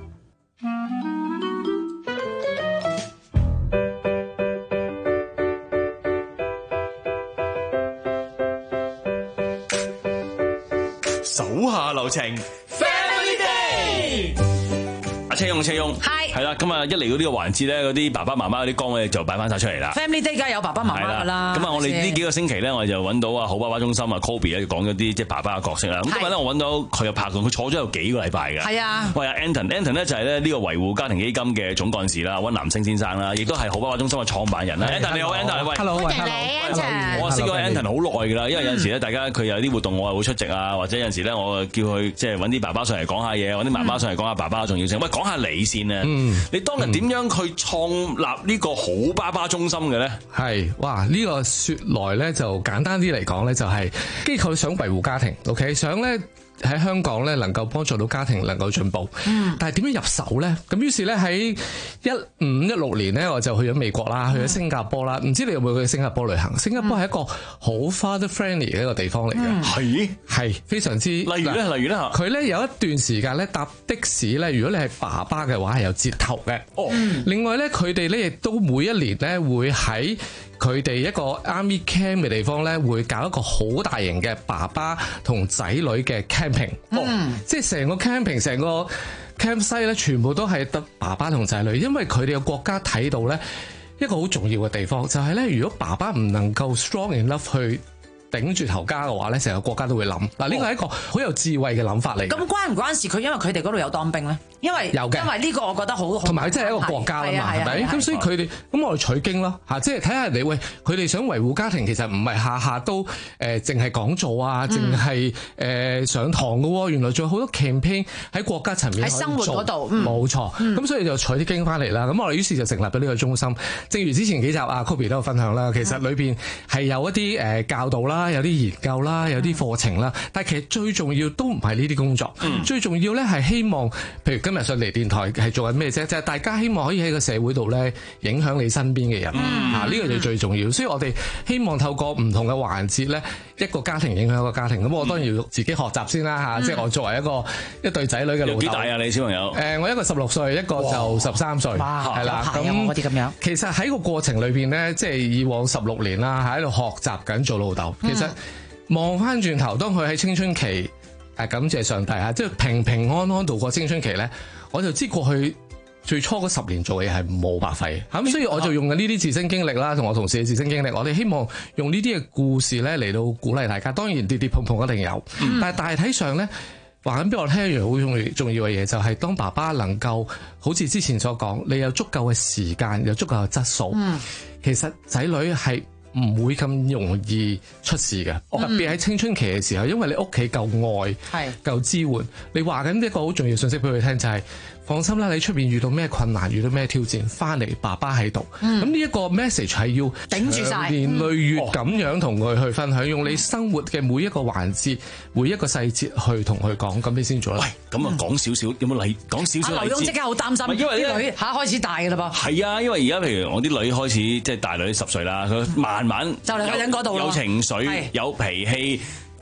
手下留情 ，Family Day。阿車勇，車勇，係係啦，咁啊，一嚟到呢個環節咧，嗰啲爸爸媽媽嗰啲崗位就擺翻晒出嚟啦。
Family Day 梗係有爸爸媽媽噶啦。
咁啊，我哋呢幾個星期咧，我哋就揾到啊好爸爸中心啊 Kobe 咧，講咗啲即係爸爸嘅角色啦。咁今日咧，我揾到佢有拍檔，佢坐咗有幾個禮拜嘅。係啊。喂 ，Anton，Anton 咧就係咧呢個維護家庭基金嘅總幹事啦，溫南星先生啦，亦都係好爸爸中心嘅創辦人啦。Anton 你好 ，Anton，喂
，Hello，喂
，Hello，我識咗 Anton 好耐㗎啦，因為有陣時咧，大家佢有啲活動，我係會出席啊，或者有陣時咧，我叫佢即係揾啲爸爸上嚟講下嘢，揾啲媽媽上嚟講下爸爸嘅重要性。喂，講下你先啊。嗯，你當日點樣去創立呢個好爸爸中心嘅咧？
係，哇！呢、這個說來咧就簡單啲嚟講咧，就係機構想維護家庭 ，OK， 想咧喺香港咧能夠幫助到家庭能夠進步。嗯，但係點樣入手咧？咁於是咧喺一五一六年咧，我就去咗美國啦，去咗新加坡啦。唔、嗯、知你有冇去新加坡旅行？新加坡係一個好 father friendly 嘅一個地方嚟嘅，係係、嗯、非常之。例如咧，例如咧，佢咧有一段時間咧搭的士咧，如果你係爸爸嘅話係有折頭嘅。哦，另外咧，佢哋咧亦都每一年咧會喺佢哋一個 Army Camp 嘅地方咧，會搞一個好大型嘅爸爸同仔女嘅 camping，、嗯哦、即係成個 camping 成個 campsite 咧，全部都係得爸爸同仔女，因為佢哋嘅國家睇到咧一個好重要嘅地方，就係、是、咧，如果爸爸唔能夠 strong enough 去頂住頭家嘅話咧，成個國家都會冧。嗱，呢個係一個好有智慧嘅諗法嚟。咁關唔關事？佢因為佢哋嗰度有當兵咧，因為有嘅，因為呢個我覺得好，同埋即係一個國家啊嘛，係咪？咁所以佢哋咁我哋取經咯嚇，即係睇下人哋喂，佢哋想維護家庭，其實唔係下下都誒淨係講座啊，淨係誒上堂嘅喎。原來仲有好多 campaign 喺國家層面喺生活嗰度，冇錯。咁所以就取啲經翻嚟啦。咁我哋於是就成立咗呢個中心。正如之前幾集啊 Kobe 都有分享啦，其實裏邊係有一啲誒教導啦。有啲研究啦，有啲課程啦，但係其實最重要都唔係呢啲工作，嗯、最重要咧係希望，譬如今日上嚟電台係做緊咩啫？就係、是、大家希望可以喺個社會度咧影響你身邊嘅人，嚇呢、嗯啊呢個就最重要。所以我哋希望透過唔同嘅環節咧，一個家庭影響一個家庭。咁我當然要自己學習先啦，嚇、嗯！即係我作為一個一對仔女嘅老豆。幾大啊？你小朋友？誒、呃，我一個十六歲，一個就十三歲，係啦。咁嗰啲咁樣。其實喺個過程裏邊咧，即係以往十六年啦，喺度學習緊做老豆。其實望翻轉頭，當佢喺青春期，誒感謝上帝啊，即係平平安安度過青春期咧，我就知過去最初嗰十年做嘢係冇白費。咁所以我就用緊呢啲自身經歷啦，同我同事嘅自身經歷，我哋希望用呢啲嘅故事咧嚟到鼓勵大家。當然跌跌碰碰一定有，嗯、但係大體上咧，話緊俾我聽一樣好重要重要嘅嘢，就係、是、當爸爸能夠好似之前所講，你有足夠嘅時間，有足夠嘅質素，嗯、其實仔女係唔會咁容易出事嘅，嗯、特別喺青春期嘅時候，因為你屋企夠愛，係夠支援。你話緊一個好重要信息俾佢聽，就係、是、放心啦，你出邊遇到咩困難，遇到咩挑戰，翻嚟爸爸喺度。咁呢一個 message 係要頂住晒，年累月咁樣同佢去分享，嗯、用你生活嘅每一個環節、每一個細節去同佢講，咁你先做啦。
喂，咁啊講少少，有冇例講少少例子？
阿劉勇即刻好擔心，因為啲女嚇開始大㗎啦噃。係
啊，因為而家譬如我啲女開始即係大女十歲啦，佢慢慢就嚟去緊嗰度，有情緒，有脾氣。咁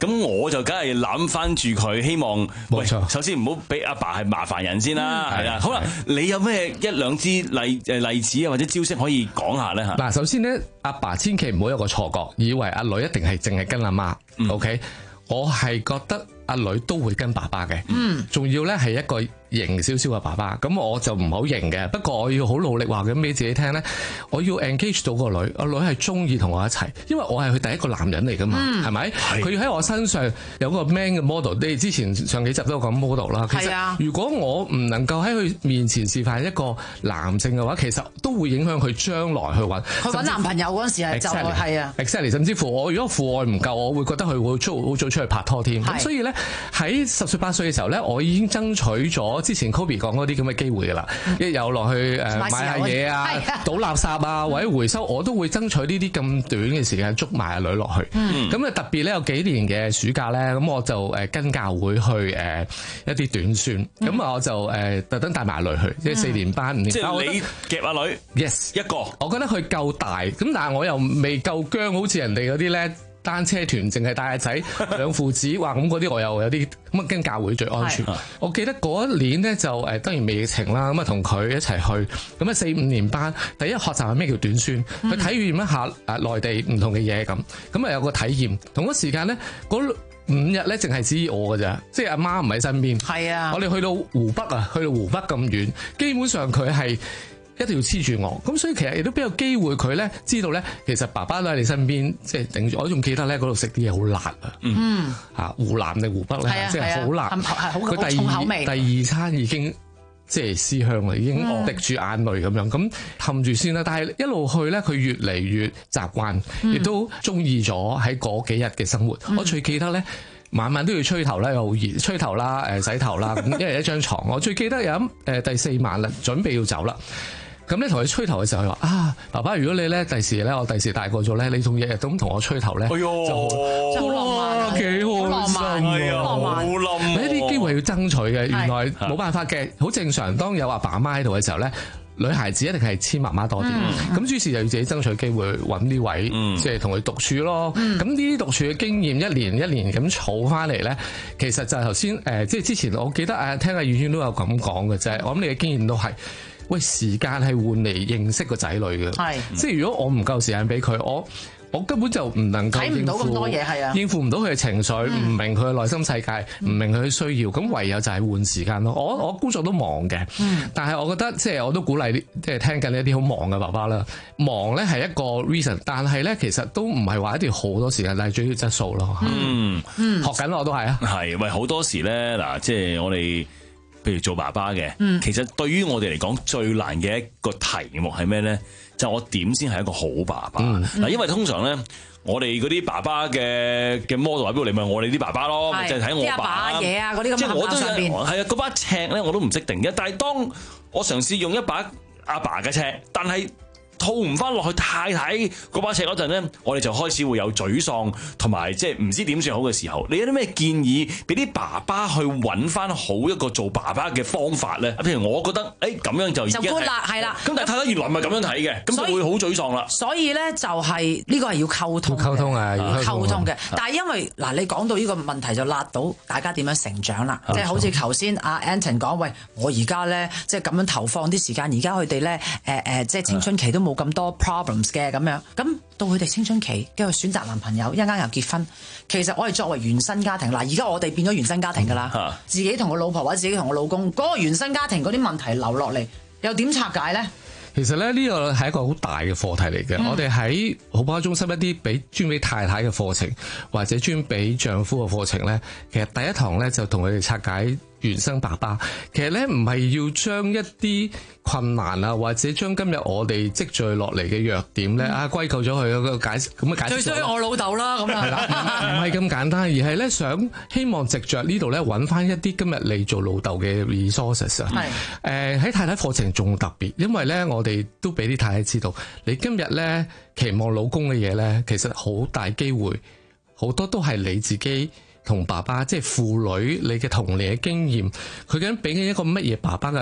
咁我就梗係攬翻住佢，希望
冇錯。
首先唔好俾阿爸係麻煩人先啦，係啦。好啦，你有咩一兩支例誒例子啊，或者招式可以講下咧嚇？
嗱，首先咧，阿爸千祈唔好有個錯覺，以為阿女一定係淨係跟阿媽。嗯、OK，我係覺得阿女都會跟爸爸嘅。嗯，仲要咧係一個型少少嘅爸爸，咁我就唔好型嘅。不過我要好努力話咁俾自己聽咧，我要 engage 到個女，個女係中意同我一齊，因為我係佢第一個男人嚟噶嘛，係咪、嗯？佢要喺我身上有個 man 嘅 model。你哋之前上幾集都有講 model 啦。其實如果我唔能夠喺佢面前示範一個男性嘅話，其實都會影響佢將來去揾
去揾男朋友嗰陣時係就係啊
exactly， 甚至乎我如果父愛唔夠，我會覺得佢會出好早出去拍拖添。咁所以咧喺十歲八歲嘅時候咧，我已經爭取咗之前 Kobe 講嗰啲咁嘅機會㗎啦，一有落去誒買下嘢啊、倒垃圾啊或者回收，我都會爭取呢啲咁短嘅時間捉埋阿女落去。咁啊、嗯、特別咧有幾年嘅暑假咧，咁我就誒跟教會去誒一啲短宣，咁啊、嗯、我就誒特登帶埋阿女去，即係四年班、五年班。即係你
夾阿女
，yes
一個。
我覺得佢夠大，咁但係我又未夠僵，好似人哋嗰啲咧。單車團淨係帶阿仔兩父子，話咁嗰啲我又有啲咁啊，跟教會最安全。我記得嗰一年咧就誒當然未疫情啦，咁啊同佢一齊去，咁啊四五年班，第一學習係咩叫短宣，去體驗一下誒內地唔同嘅嘢咁，咁啊有個體驗。同一時間咧嗰五日咧淨係只有我㗎咋，即係阿媽唔喺身邊。係啊，我哋去到湖北啊，去到湖北咁遠，基本上佢係一定要黐住我，咁所以其實亦都比較機會佢咧知道咧，其實爸爸都喺你身邊，即係頂住。我仲記得咧嗰度食啲嘢好辣啊，嗯嚇湖南定湖北咧，即係好辣，佢第二第二餐已經即係思鄉啦，已經滴住眼淚咁樣，咁冚住先啦。但係一路去咧，佢越嚟越習慣，亦都中意咗喺嗰幾日嘅生活。我最記得咧。晚晚都要吹頭啦，又好熱，吹頭啦，誒洗頭啦，咁一人一張床。我最記得有誒第四晚啦，準備要走啦。咁咧同佢吹頭嘅時候，佢話啊，爸爸，如果你咧第時咧，我第時大個咗咧，你仲日日咁同我吹頭咧，哎呦就好浪漫，幾開心啊，好浪漫，呢啲機會要爭取嘅，原來冇辦法嘅，好正常。當有阿爸阿媽喺度嘅時候咧。女孩子一定係黐媽媽多啲，咁於、嗯、是就要自己爭取機會揾呢位，即係同佢獨處咯。咁呢啲獨處嘅經驗一年一年咁儲翻嚟咧，其實就係頭先誒，即係之前我記得誒，聽阿宇軒都有咁講嘅啫。我諗你嘅經驗都係，喂，時間係換嚟認識個仔女嘅，係，即係如果我唔夠時間俾佢，我。我根本就唔能夠睇唔到咁多嘢，係啊，應付唔到佢嘅情緒，唔、嗯、明佢嘅內心世界，唔、嗯、明佢嘅需要，咁唯有就係換時間咯。我我工作都忙嘅，嗯、但係我覺得即係我都鼓勵啲即係聽緊一啲好忙嘅爸爸啦。忙咧係一個 reason， 但係咧其實都唔係話一定要好多時間，但係最要質素咯。嗯嗯，學緊我都係啊。
係喂，好多時咧嗱，即係我哋譬如做爸爸嘅，嗯、其實對於我哋嚟講最難嘅一個題目係咩咧？就我點先係一個好爸爸嗱？嗯、因為通常咧，我哋嗰啲爸爸嘅嘅 model 喺邊度嚟？咪我哋啲爸爸咯，咪就係睇我爸嘢啊嗰啲咁嘅爸爸上邊。係啊，嗰把尺咧我都唔識定嘅。但係當我嘗試用一把阿爸嘅尺，但係套唔翻落去太太嗰把尺嗰陣咧，我哋就開始會有沮喪同埋即係唔知點算好嘅時候。你有啲咩建議俾啲爸爸去揾翻好一個做爸爸嘅方法咧？譬如我覺得誒咁樣就已經就 good 啦，係啦。咁但係太太原來唔係咁樣睇嘅，咁就會好沮喪啦。所以咧就係呢個係要溝通，溝通啊，要溝通嘅。但係因為嗱，你講到呢個問題就辣到大家點樣成長啦，即係好似頭先阿 Anton 講，喂，我而家咧即係咁樣投放啲時間，而家佢哋咧誒誒，即係青春期都冇咁多 problems 嘅咁樣，咁到佢哋青春期，跟住選擇男朋友，一陣間又結婚。其實我係作為原生家庭，嗱，而家我哋變咗原生家庭噶啦，嗯、自己同我老婆或者自己同我老公嗰、嗰個原生家庭嗰啲問題留落嚟，又點拆解咧？
其實咧呢個係一個好大嘅課題嚟嘅。嗯、我哋喺好爸爸中心一啲俾專俾太太嘅課程，或者專俾丈夫嘅課程咧，其實第一堂咧就同佢哋拆解原生爸爸。其實咧唔係要將一啲困難啊，或者將今日我哋積聚落嚟嘅弱點咧、嗯、啊歸咎咗佢個解釋咁嘅解釋。最衰我老豆啦咁啊，係啦，唔係咁簡單，而係咧想希望藉着呢度咧揾翻一啲今日你做老豆嘅 resources 啊。係誒喺太太課程仲特別，因為咧我哋都俾啲太太知道，你今日咧期望老公嘅嘢咧，其實好大機會好多都係你自己同爸爸，即係父女你嘅童年嘅經驗，佢究竟俾緊一個乜嘢爸爸嘅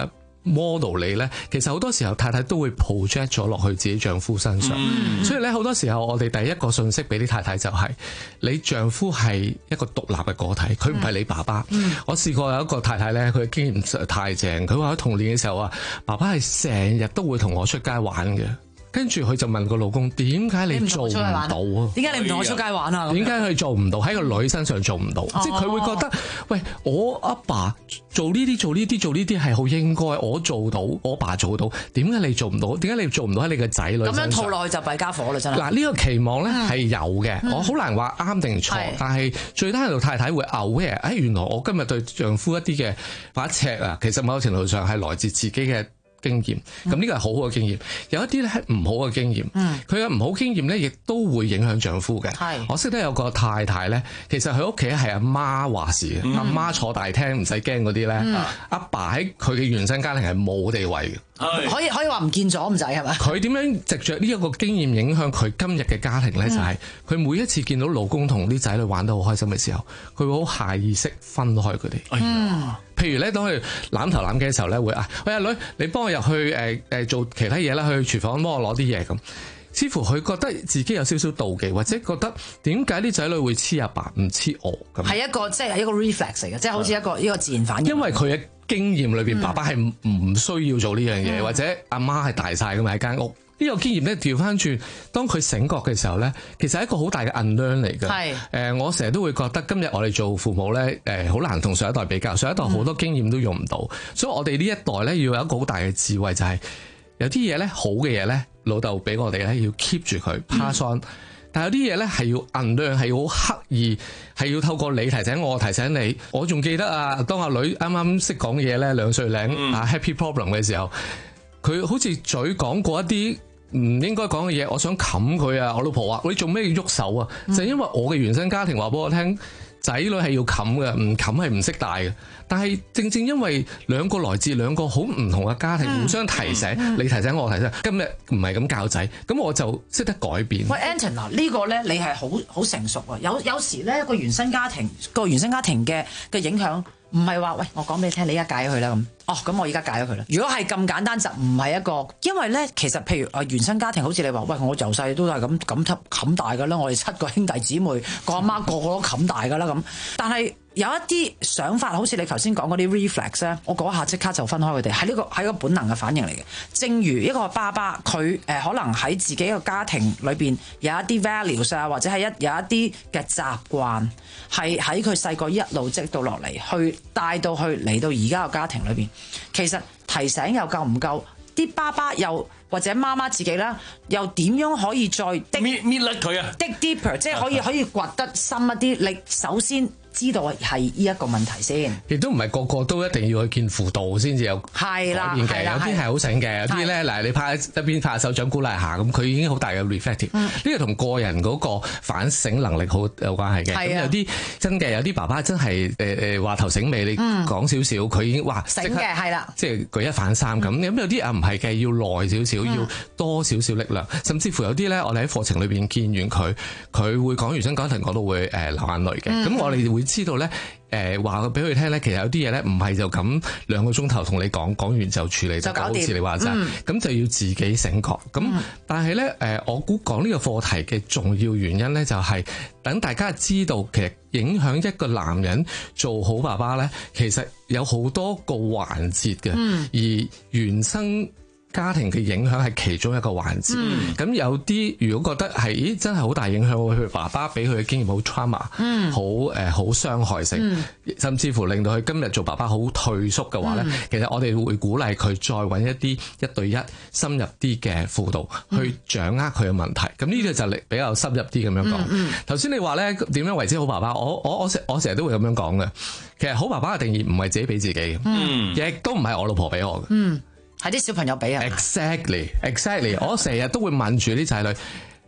model 你咧，其實好多時候太太都會 project 咗落去自己丈夫身上，嗯、所以咧好多時候我哋第一個信息俾啲太太就係、是、你丈夫係一個獨立嘅個體，佢唔係你爸爸。嗯、我試過有一個太太咧，佢嘅經驗實在太正，佢話喺童年嘅時候啊，爸爸係成日都會同我出街玩嘅。跟住佢就問個老公：點解你做唔到啊？
點解你唔同我出街玩啊？
點解佢做唔到？喺個女身上做唔到？哦、即係佢會覺得，喂，我阿爸做呢啲做呢啲做呢啲係好應該，我做到，我爸做到，點解你做唔到？點解你做唔到喺你嘅仔女身上？
咁樣套落去就弊家伙啦，真係。嗱，
呢個期望咧係有嘅，
嗯、
我好難話啱定錯，是但係最低限度太太會 aware，誒，原來我今日對丈夫一啲嘅把尺啊，其實某程度上係來自自己嘅經驗，咁呢個係好好嘅經驗。有一啲咧係唔好嘅經驗，佢嘅唔好經驗咧，亦都會影響丈夫嘅。是我識得有個太太咧，其實佢屋企係阿媽話事嘅，阿媽、嗯、坐大廳唔使驚嗰啲咧，阿、嗯、爸喺佢嘅原生家庭係冇地位嘅。
可以可以話唔見咗咁滯係咪？
佢點樣藉着呢一個經驗影響佢今日嘅家庭咧？嗯、就係佢每一次見到老公同啲仔女玩得好開心嘅時候，佢會好下意識分開佢哋。嗯，譬如咧，當佢攬頭攬頸嘅時候咧，會啊，喂阿女，你幫我入去誒誒、呃、做其他嘢啦，去廚房幫我攞啲嘢咁。似乎佢覺得自己有少少妒忌，或者覺得點解啲仔女會黐阿爸唔黐我咁？係
一個即係、就是、一個 reflex 嚟嘅，即係好似一個呢個自然反應。
因為佢嘅經驗裏邊，爸爸係唔需要做呢樣嘢，嗯、或者阿媽係大晒咁喺間屋。呢、呢個經驗咧調翻轉，當佢醒覺嘅時候咧，其實係一個好大嘅 unlearn 嚟嘅。係誒是、呃，我成日都會覺得今日我哋做父母咧，誒、呃、好難同上一代比較，上一代好多經驗都用唔到，嗯、所以我哋呢一代咧要有一個好大嘅智慧，就係、是、有啲嘢咧好嘅嘢咧。老豆俾我哋咧要 keep 住佢 pass on，、嗯、但係有啲嘢咧係要 unlearn，係要好刻意，係要透過你提醒我提醒你。我仲記得啊，當阿女啱啱識講嘢咧，兩歲零啊 happy problem 嘅時候，佢好似嘴講過一啲唔應該講嘅嘢，我想冚佢啊！我老婆話：你做咩要喐手啊？嗯、就因為我嘅原生家庭話俾我聽，仔女係要冚嘅，唔冚係唔識大嘅。但係正正因為兩個來自兩個好唔同嘅家庭，嗯、互相提醒，嗯、你提醒我提醒，今日唔係咁教仔，咁我就識得改變。
喂 Anton 啊，呢個咧你係好好成熟啊！有有時咧個原生家庭個原生家庭嘅嘅影響，唔係話喂我講俾你聽，你而家解咗佢啦咁。哦，咁我而家解咗佢啦。如果係咁簡單，就唔係一個，因為咧其實譬如啊原生家庭，好似你話喂，我由細都係咁咁冚大噶啦，我哋七個兄弟姊妹，個阿媽個個都冚大噶啦咁，但係。有一啲想法，好似你頭先講嗰啲 reflex 咧，我嗰下即刻就分開佢哋，係呢個係一個本能嘅反應嚟嘅。正如一個爸爸，佢誒可能喺自己個家庭裏邊有一啲 values 啊，或者係一有一啲嘅習慣，係喺佢細個一路積到落嚟，去帶到去嚟到而家個家庭裏邊。其實提醒又夠唔夠？啲爸爸又或者媽媽自己啦，又點樣可以再搣
搣甩佢啊
dig deeper， 即係可以可以掘得深一啲。你首先知道係呢一個問題先，
亦都唔係個個都一定要去見輔導先至有改變嘅，有啲係好醒嘅，有啲咧嗱你拍一邊拍手掌鼓勵下，咁佢已經好大嘅 reflective。呢個同個人嗰個反省能力好有關係嘅。咁有啲真嘅，有啲爸爸真係誒誒話頭醒尾，你講少少，佢已經哇
醒嘅係啦，
即係舉一反三咁。咁有啲啊唔係嘅，要耐少少，要多少少力量，甚至乎有啲咧，我哋喺課程裏邊見完佢，佢會講原生家庭，講到會誒流眼淚嘅。咁我哋會知道咧，誒話俾佢聽咧，其實有啲嘢咧唔係就咁兩個鐘頭同你講，講完就處理就搞掂，好似你話齋，咁、嗯、就要自己醒覺。咁、嗯、但係咧，誒我估講呢個課題嘅重要原因咧，就係等大家知道，其實影響一個男人做好爸爸咧，其實有好多個環節嘅，嗯、而原生家庭嘅影響係其中一個環節，咁、嗯、有啲如果覺得係，咦真係好大影響，佢爸爸俾佢嘅經驗好 trauma，好誒好傷害性，嗯、甚至乎令到佢今日做爸爸好退縮嘅話咧，嗯、其實我哋會鼓勵佢再揾一啲一對一深入啲嘅輔導，去掌握佢嘅問題。咁呢個就比較深入啲咁樣講。頭先、嗯嗯、你話咧點樣為之好爸爸？我我我成我成日都會咁樣講嘅。其實好爸爸嘅定義唔係自己俾自己嘅，嗯、亦都唔係我老婆俾我嘅。嗯係啲小朋友俾啊 exactly exactly 我成日都會問住啲仔女，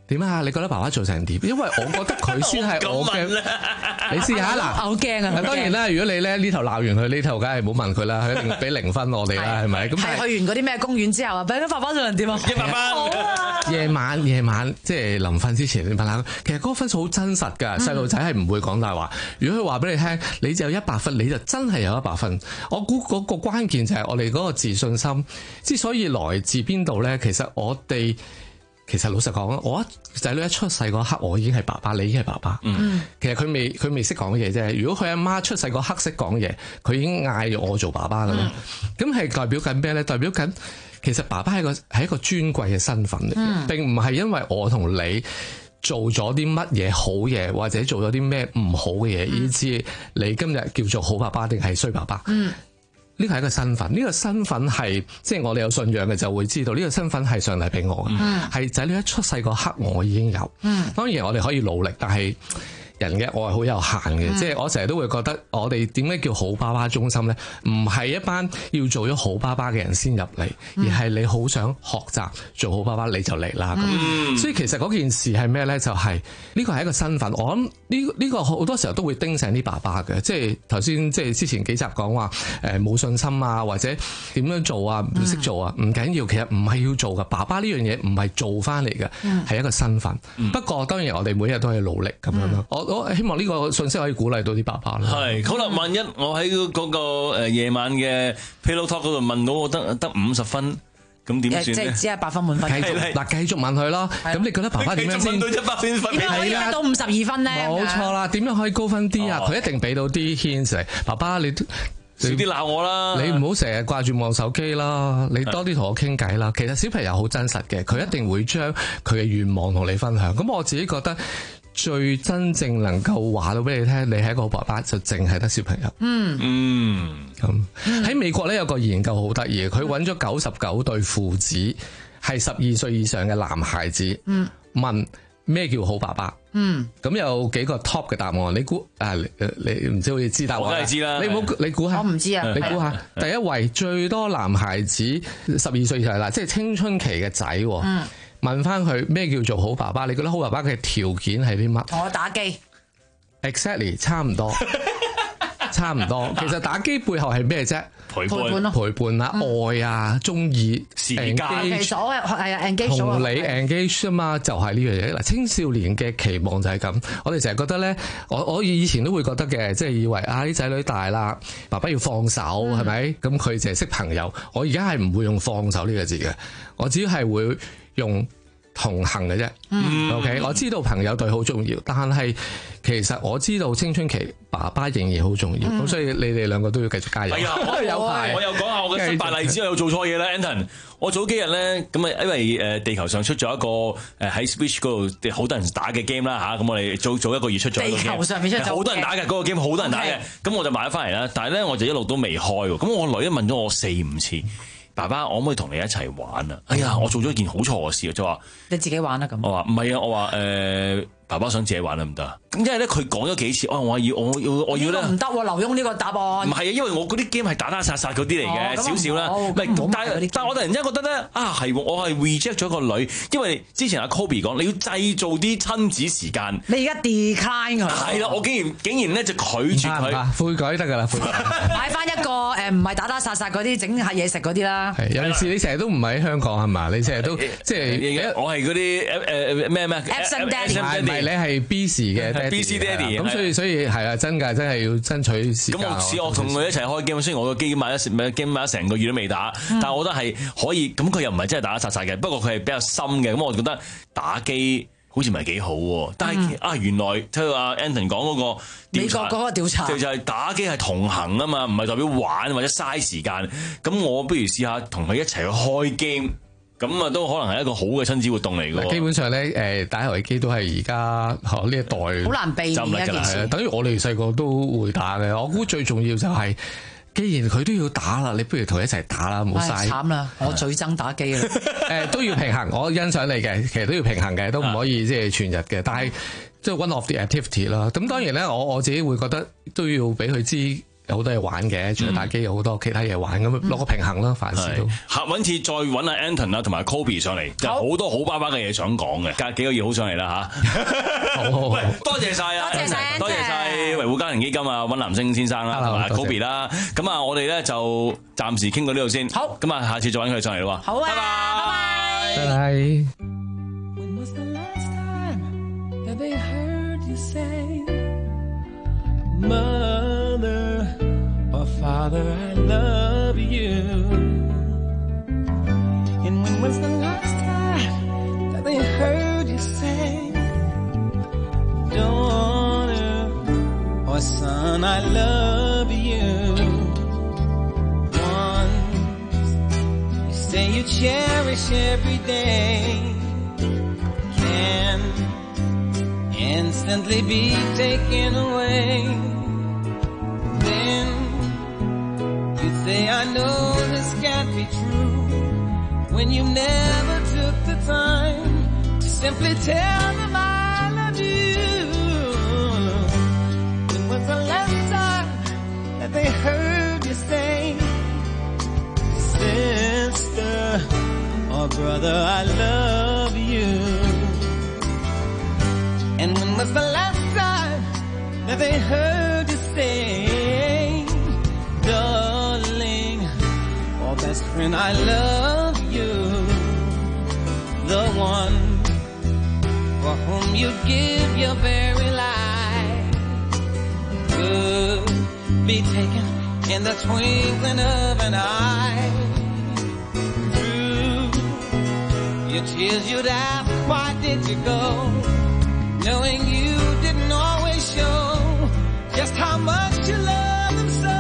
點啊？你覺得爸爸做成點？因為我覺得佢先係我嘅。你試下嗱，
好驚啊！
當然啦，如果你咧呢頭鬧完佢，呢頭梗係冇問佢啦，佢一定俾零分我哋啦，係咪？咁
係去完嗰啲咩公園之後啊，俾咗爸爸做人點啊？
一百分。
夜晚夜晚即係臨瞓之前你瞓下，其實嗰個分數好真實㗎。細路仔係唔會講大話。如果佢話俾你聽，你就有一百分，你就真係有一百分。我估嗰個關鍵就係我哋嗰個自信心之所以來自邊度咧？其實我哋。其實老實講，我仔女一出世嗰刻，我已經係爸爸，你已經係爸爸。嗯，其實佢未佢未識講嘢啫。如果佢阿媽出世嗰刻識講嘢，佢已經嗌我做爸爸噶啦。咁係、嗯、代表緊咩咧？代表緊其實爸爸係個係一個尊貴嘅身份嚟嘅，嗯、並唔係因為我同你做咗啲乜嘢好嘢，或者做咗啲咩唔好嘅嘢，嗯、以至你今日叫做好爸爸定係衰爸爸。嗯。呢個係一個身份，呢、這個身份係即係我哋有信仰嘅就會知道，呢、這個身份係上帝俾我嘅，係仔、嗯、女一出世嗰刻我已經有。嗯、當然我哋可以努力，但係人嘅愛好有限嘅，嗯、即係我成日都會覺得我哋點解叫好爸爸中心呢？唔係一班要做咗好爸爸嘅人先入嚟，嗯、而係你好想學習做好爸爸你就嚟啦。咁、嗯、所以其實嗰件事係咩呢？就係、是、呢個係一個身份。我諗呢呢個好多時候都會叮醒啲爸爸嘅，即係頭先即係之前幾集講話誒冇信心啊，或者點樣做啊，唔識做啊，唔緊要。其實唔係要做嘅，爸爸呢樣嘢唔係做翻嚟嘅，係、嗯、一個身份。嗯、不過當然我哋每日都係努力咁樣咯。我、嗯我希望呢個信息可以鼓勵到啲爸爸啦。
係，好啦，萬一我喺嗰個誒夜晚嘅 Pillow Talk 嗰度問到我得得五十分，咁點算咧？即係只
係八分滿分。
繼續嗱，繼續問佢咯。咁你覺得爸爸點樣先？
問到一百分分，
點樣可以得到五十二分咧？
冇錯啦，點樣可以高分啲啊？佢一定俾到啲 hints 嚟。爸爸你
少啲鬧我啦，
你唔好成日掛住望手機啦，你多啲同我傾偈啦。其實小朋友好真實嘅，佢一定會將佢嘅願望同你分享。咁我自己覺得。最真正能夠話到俾你聽，你係一個好爸爸，就淨係得小朋友。嗯嗯，咁喺、嗯、美國咧有個研究好得意，佢揾咗九十九對父子，係十二歲以上嘅男孩子，嗯、問咩叫好爸爸？嗯，咁有幾個 top 嘅答案，你估啊？你你唔知好似知答案？我梗係知啦。你唔好你估下，
我唔知啊。
你估下，第一位最多男孩子十二歲以上啦，即係青春期嘅仔。嗯。問翻佢咩叫做好爸爸？你覺得好爸爸嘅條件係啲乜？
同我打機
，exactly 差唔多，差唔多。其實打機背後係咩啫？
陪伴咯，
陪伴啊，愛啊，中意
時間，
其實我係啊 engage
同你 engage 啊嘛，就係呢樣嘢。嗱，青少年嘅期望就係咁。我哋成日覺得咧，我我以前都會覺得嘅，即係以為啊啲仔女大啦，爸爸要放手係咪？咁佢淨係識朋友。我而家係唔會用放手呢個字嘅，我只係會用同行嘅啫。嗯、OK，我知道朋友對好重要，但係其實我知道青春期爸爸仍然好重要。咁、嗯、所以你哋兩個都要繼續加油。係啊，
我有排，我又講下我嘅失敗例子，我有做錯嘢啦 Anton。我早幾日咧，咁啊，因為誒地球上出咗一個誒喺 Switch 嗰度好多人打嘅 game 啦吓，咁我哋早早一個月出咗。地球上面出咗好多人打嘅嗰、嗰個 game，好多人打嘅。咁 Okay. 我就買咗翻嚟啦，但係咧我就一路都未開喎。咁我女一問咗我四五次。爸爸，我可唔可以同你一齊玩啊？哎呀，我做咗一件好錯嘅事啊！就話
你自己玩啦咁。
我話唔係啊，我話誒、呃，爸爸想自己玩得唔得？咁因為咧，佢講咗幾次，哦，我要，我要，我要咧，
唔得喎，劉墉呢個答案。
唔係啊，因為我嗰啲 game 係打打殺殺嗰啲嚟嘅，少少啦。唔係，但係但係我突然之間覺得咧，啊係，我係 reject 咗個女，因為之前阿 Kobe 講你要製造啲親子時間。
你而家 decline 佢。係
啦，我竟然竟然咧就拒絕佢。
悔改得㗎啦，悔改。
買翻一個誒，唔係打打殺殺嗰啲，整下嘢食嗰啲啦。
係，尤其是你成日都唔喺香港係嘛？你成日都即係
我係嗰啲誒誒咩咩
Absent Daddy，
唔係你係 B 時嘅
B C Daddy。
咁所以所以係啊，真㗎，真係要爭取時間。
咁我似我同佢一齊開 game，雖然我個機買咗買 game 買咗成個月都未打，嗯、但係我覺得係可以。咁佢又唔係真係打打殺殺嘅，不過佢係比較深嘅。咁我覺得打機好似唔係幾好。但係、嗯、啊，原來聽到阿 Anton 講嗰個
美國嗰個調查，
就係打機係同行啊嘛，唔係代表玩或者嘥時間。咁我不如試下同佢一齊去開 game。咁啊，都可能係一個好嘅親子活動嚟嘅。
基本上咧，誒打遊戲機都係而家學呢一代好
難避免嘅一件事。
等於我哋細個都會打嘅。我估最重要就係、是，既然佢都要打啦，你不如同佢一齊打啦，冇嘥。
慘啦！我最憎打機啦。
誒都要平衡，我欣賞你嘅，其實都要平衡嘅，都唔可以即係全日嘅。但係即係 one of the activity 啦。咁當然咧，我我自己會覺得都要俾佢知。 有好多嘢玩嘅，除咗打機有好多其他嘢玩，咁攞個平衡啦，凡事都。
下揾次再揾阿 Anton 啦，同埋 Kobe 上嚟，就好多好巴巴嘅嘢想講嘅，隔幾個月好上嚟啦嚇。好，喂，多謝晒啊，
多謝晒，
多謝晒維護家庭基金啊，溫南星先生啦，同埋 Kobe 啦。咁啊，我哋咧就暫時傾到呢度先。好，咁啊，下次再揾佢上嚟咯。
好啊，
拜拜，拜拜。
Mother or father, I love you. And when was the last time that they heard you say, daughter or son, I love you? Once you say you cherish every day, can instantly be taken away. Say I know this can't be true when you never took the time to simply tell them I love you. When was the last time that they heard you say, sister or brother, I love you? And when was the last time that they heard you say, darling, or best friend, I love you? The one for whom you give your very life could be taken in the twinkling of an eye. Through your tears you'd ask, why did you go? Knowing you didn't always show just how much you love them so.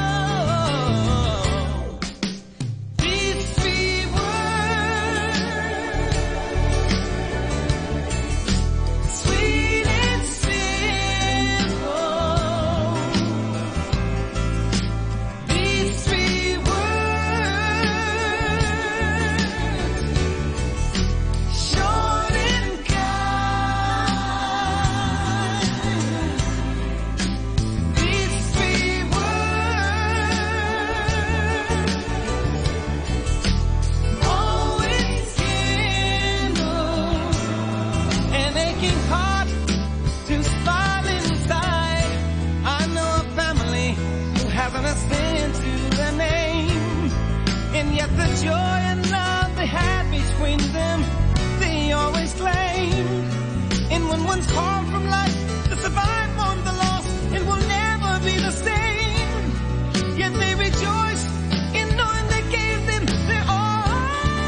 The joy and love they had between them, they always claim. And when one's torn from life, the survived mourn the loss, it will never be the same. Yet they rejoice in knowing they gave them their all.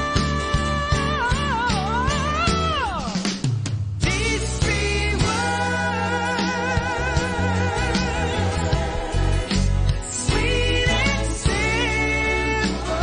These three words, sweet and simple.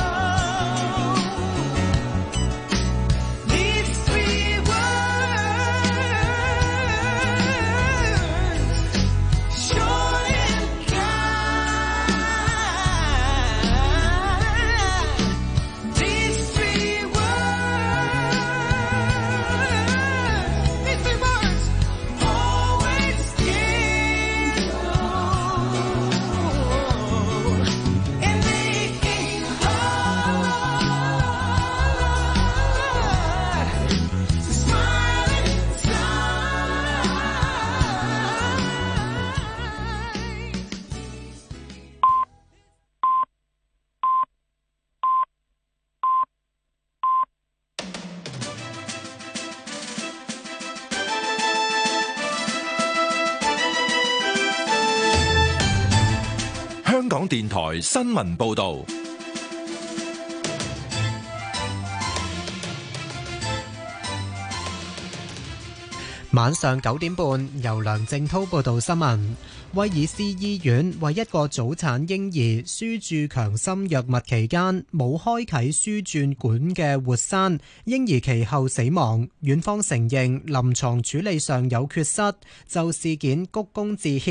香港電台新聞報導，
晚上九點半，由梁正滔報道新聞。威爾斯醫院為一個早產嬰兒輸注強心藥物期間，冇開啟輸注管嘅活塞，嬰兒其後死亡。院方承認臨床處理上有缺失，就事件鞠躬致歉，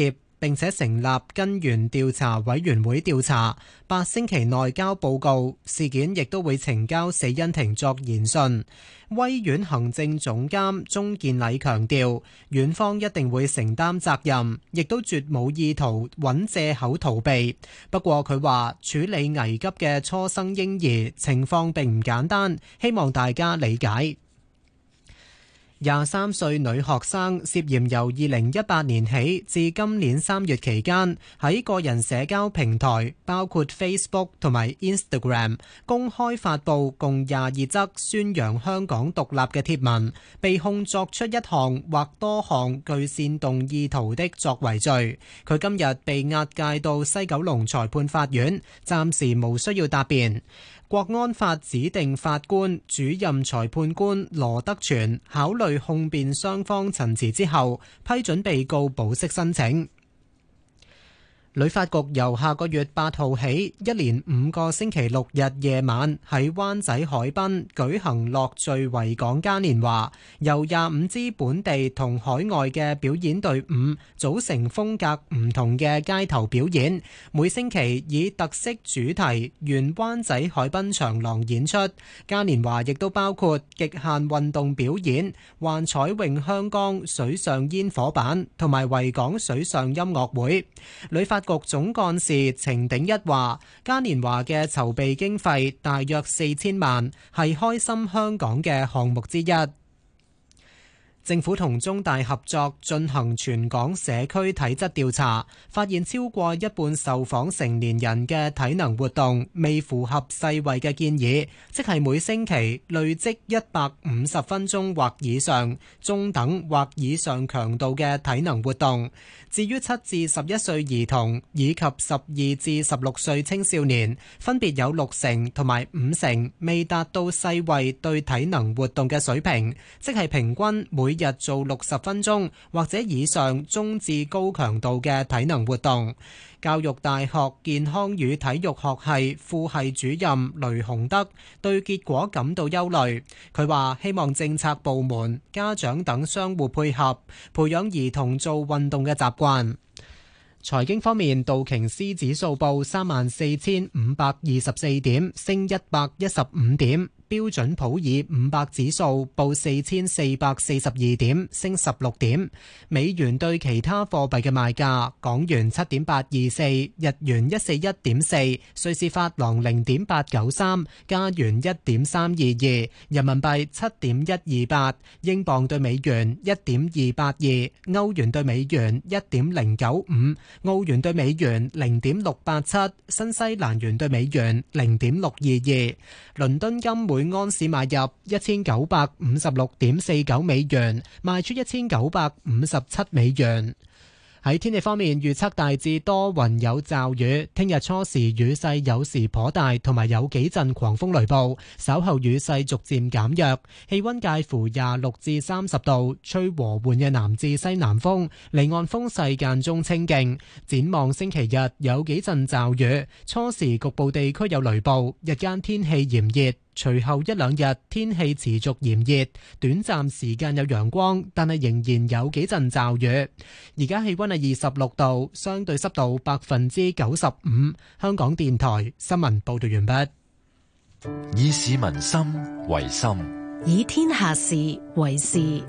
並且成立根源調查委員會調查，八星期內交報告。事件亦都會呈交死因庭作研訊。威院行政總監鍾健禮強調，院方一定會承擔責任，亦都絕冇意圖揾藉口逃避。不過佢話處理危急嘅初生嬰兒情況並唔簡單，希望大家理解。廿三歲女學生涉嫌由二零一八年起至今年三月期間，喺個人社交平台包括 Facebook 同埋 Instagram 公開發布共廿二則宣揚香港獨立嘅貼文，被控作出一項或多項具煽動意圖的作為罪。佢今日被押解到西九龍裁判法院，暫時無需要答辯。國安法指定法官主任裁判官羅德全考慮控辯雙方陳詞之後，批准被告保釋申請。旅發局由下個月八號起，一連五個星期六日夜晚喺灣仔海濱舉行樂聚維港嘉年華，由廿五支本地同海外嘅表演隊伍組成風格唔同嘅街頭表演，每星期以特色主題沿灣仔海濱長廊演出。嘉年華亦都包括極限運動表演、幻彩詠香江水上煙火板同埋維港水上音樂會。旅發局總幹事程鼎一話，嘉年華嘅籌備經費大約四千萬，係開心香港嘅項目之一。政府同中大合作進行全港社區體質調查，發現超過一半受訪成年人嘅體能活動未符合世衛嘅建議，即係每星期累積一百五十分鐘或以上中等或以上強度嘅體能活動。至於七至十一歲兒童以及十二至十六歲青少年，分別有六成同埋五成未達到世衛對體能活動嘅水平，即係平均每日做六十分鐘或者以上中至高強度嘅體能活動。教育大學健康與體育學系副系主任雷洪德對結果感到憂慮。佢話希望政策部門、家長等相互配合，培養兒童做運動嘅習慣。財經方面，道瓊斯指數報三萬四千五百二十四點，升一百一十五點。標準普爾五百指數報四千四百四十二點，升十六點。美元對其他貨幣嘅賣價：港元七點八二四，日元一四一點四，瑞士法郎零點八九三，加元一點三二二，人民幣七點一二八，英鎊對美元一點二八二，歐元對美元一點零九五，澳元對美元零點六八七，新西蘭元對美元零點六二二。倫敦金每安士買入一千九百五十六點四九美元，賣出一千九百五十七美元。喺天氣方面，預測大致多雲有驟雨，聽日初時雨勢有時頗大，同埋有幾陣狂風雷暴，稍後雨勢逐漸減弱，氣溫介乎廿六至三十度，吹和緩嘅南至西南風，離岸風勢間中清勁。展望星期日有幾陣驟雨，初時局部地區有雷暴，日間天氣炎熱。隨後一兩日天氣持續炎熱，短暫時間有陽光，但係仍然有幾陣驟雨。而家氣溫係二十六度，相對濕度百分之九十五。香港電台新聞報道完畢。
以市民心為心，
以天下事為事。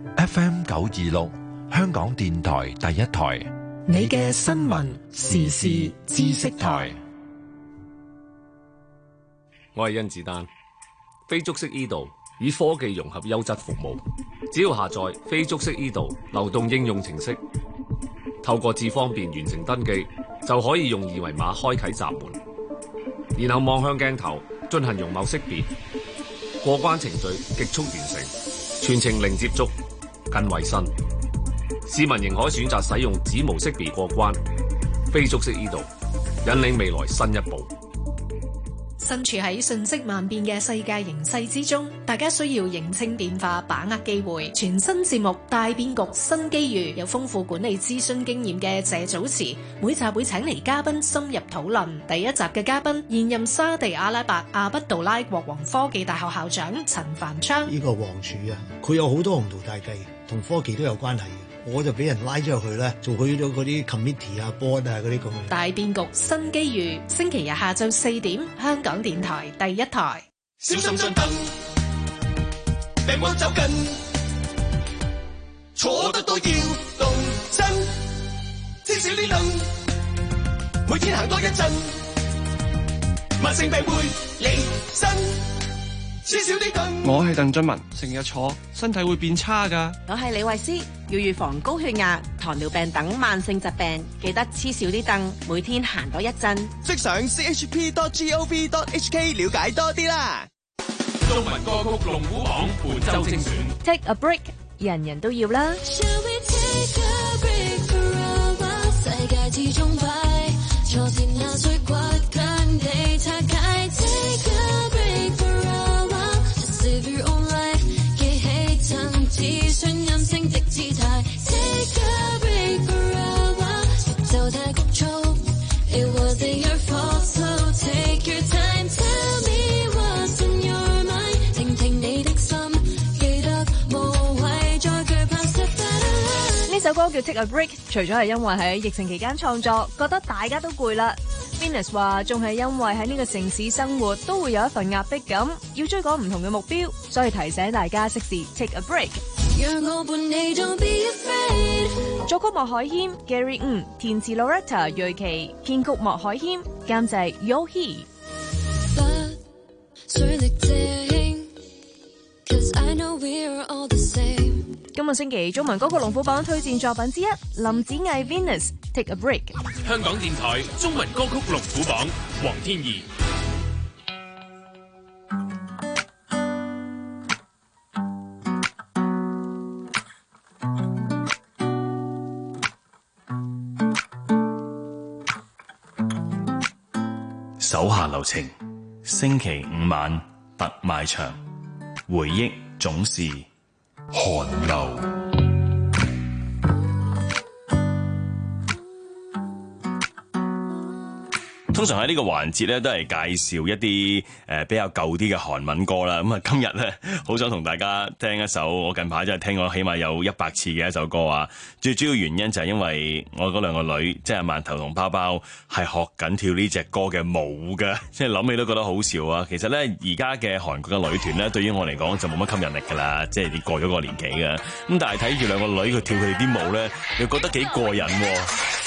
F M 九二六，香港電台第一台，
你嘅新聞時事知識台。
我係甄子丹，非觸式 e 道以科技融合優質服務，只要下載非觸式 e 道流動應用程式，透過智方便完成登記，就可以用二維碼開啟閘門，然後望向鏡頭進行容貌識別，過關程序極速完成，全程零接觸，更衛生。市民仍可選擇使用指模識別過關，非觸式 e 道引領未來新一步。
身處喺瞬息萬變嘅世界形勢之中，大家需要認清變化，把握機會。全新節目大變局新機遇，有豐富管理諮詢經驗嘅謝祖慈，每集會請嚟嘉賓深入討論。第一集嘅嘉賓，現任沙地阿拉伯阿卜杜拉國王科技大學校長陳繁昌。
呢個王儲啊，佢有好多鴻圖大計，同科技都有關係嘅。 我就俾人拉咗入去咧，做去咗嗰啲 committee 啊、board 啊嗰啲咁嘅。
大變局新機遇，星期日下晝四點，香港電台第一台。
小心進燈，病魔走近，坐得多要動身，黐少啲凳，每天行多一陣，慢性病會離身。
我係鄧俊文，成日坐，身體會變差㗎。
我係李慧詩，要預防高血壓、糖尿病等慢性疾病，記得黐少啲凳，每天行多一陣。
即上 c h p dot gov dot h k 了解多啲啦。
中文歌曲龍虎榜本周精選
Take a break， 人人都要啦。世界之中擺，挫折那最倔強地拆解。Take a break for a while，Live your own life， 記起曾自信任性的姿態。Take a break for a while， 就太局促 ，It wasn't your fault，so take your time，Tell me what's in your mind， 聽聽你的心，記得無謂再懼怕 step out。呢首歌叫 Take a break， 除咗係因為喺疫情期間創作，覺得大家都攰啦。Venus 話仲係因為喺呢個城市生活都會有一份壓迫感，要追趕唔同嘅目標，所以提醒大家適時 take a break。讓我伴你 don't be afraid。作曲莫海謙 Gary Ng， 填詞 Loretta 瑞琪，編曲莫海謙，監製 Yohi。今個星期中文歌曲龍虎榜推薦作品之一，林子毅 Venus Take a Break。
香港電台中文歌曲龍虎榜，黃天怡。
手下留情，星期五晚特賣場，回憶總是寒流。通常喺呢個環節咧，都係介紹一啲誒、呃、比較舊啲嘅韓文歌啦。咁啊，今日咧好想同大家聽一首我近排真係聽過起碼有一百次嘅一首歌啊。最主要原因就係因為我嗰兩個女，即係饅頭同包包，係學緊跳呢隻歌嘅舞嘅，即係諗起都覺得好笑啊。其實咧，而家嘅韓國嘅女團咧，對於我嚟講就冇乜吸引力㗎啦，即係你過咗個年紀㗎。咁但係睇住兩個女佢跳佢哋啲舞咧，又覺得幾過癮喎。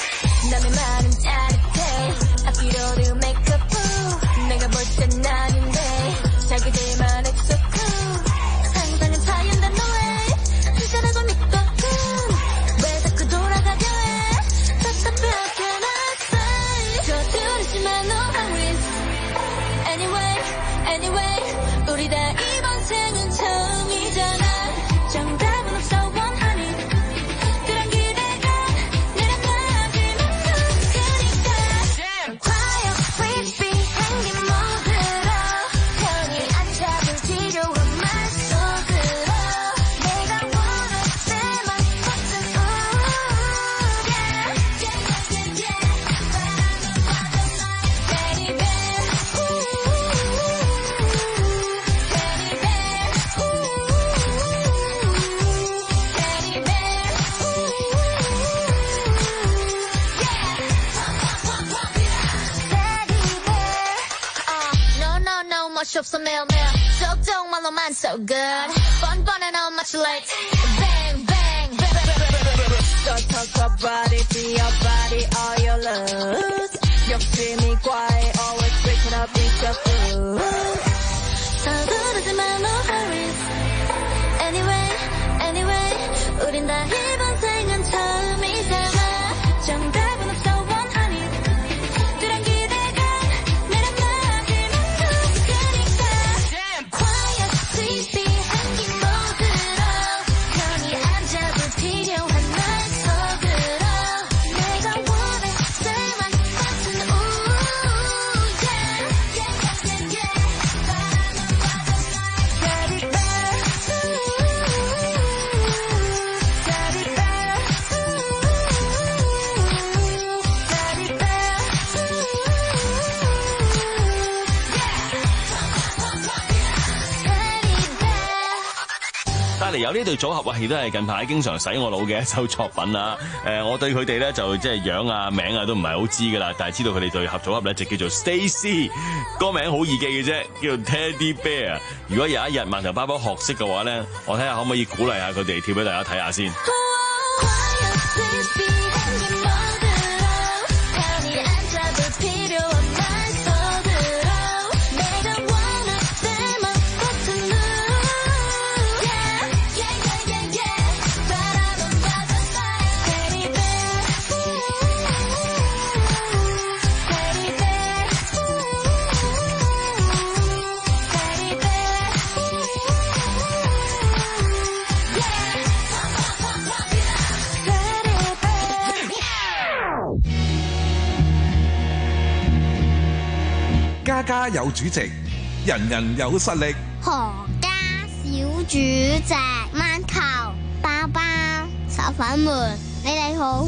없어 매일 매일 속정만 너만 so good 뻔뻔해 no much late bang bang So talk about it be your body all your love 욕심이 quiet always breaking up with your food 서두르지만 no hurries Anyway anyway 우린 다 이번 생은 처음이잖아 정답은 없어
有呢對組合啊，亦都係近排經常洗我腦嘅一首作品啊。誒，我對佢哋咧就即係樣啊、名啊都唔係好知噶啦，但係知道佢哋對合組合咧就叫做 Stacy， 歌名好易記嘅啫，叫做 Teddy Bear。如果有一日萬頭包包學識嘅話咧，我睇下可唔可以鼓勵下佢哋跳俾大家睇下先。
家家有主席，人人有實力。
何家小主席，饅頭包包小粉們，你哋好。